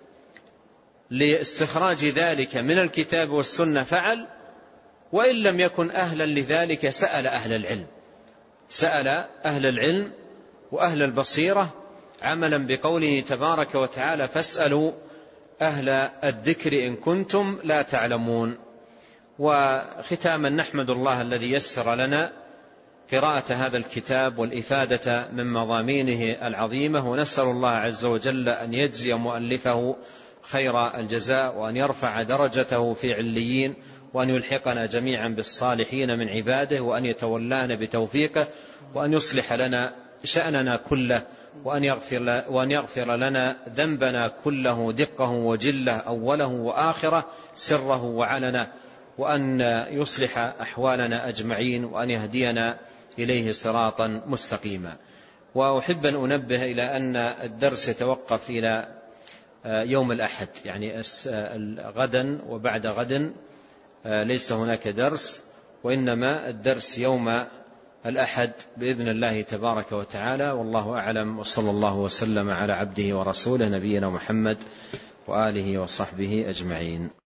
لاستخراج ذلك من الكتاب والسنة فعل، وإن لم يكن أهلا لذلك سأل أهل العلم، سأل أهل العلم وأهل البصيرة، عملا بقوله تبارك وتعالى: فاسألوا أهل الذكر إن كنتم لا تعلمون. وختاما نحمد الله الذي يسر لنا قراءة هذا الكتاب والإفادة من مضامينه العظيمة، ونسأل الله عز وجل أن يجزي مؤلفه خير الجزاء، وأن يرفع درجته في عليين، وأن يلحقنا جميعا بالصالحين من عباده، وأن يتولانا بتوفيقه، وأن يصلح لنا شأننا كله، وأن يغفر, وأن يغفر لنا ذنبنا كله دقه وجله أوله وآخره سره وعلنه، وأن يصلح أحوالنا أجمعين، وأن يهدينا إليه صراطا مستقيما. وأحب أن أنبه إلى أن الدرس يتوقف إلى يوم الأحد، يعني غدا وبعد غد ليس هناك درس، وإنما الدرس يوم الأحد بإذن الله تبارك وتعالى. والله أعلم، وصلى الله وسلم على عبده ورسوله نبينا محمد وآله وصحبه أجمعين.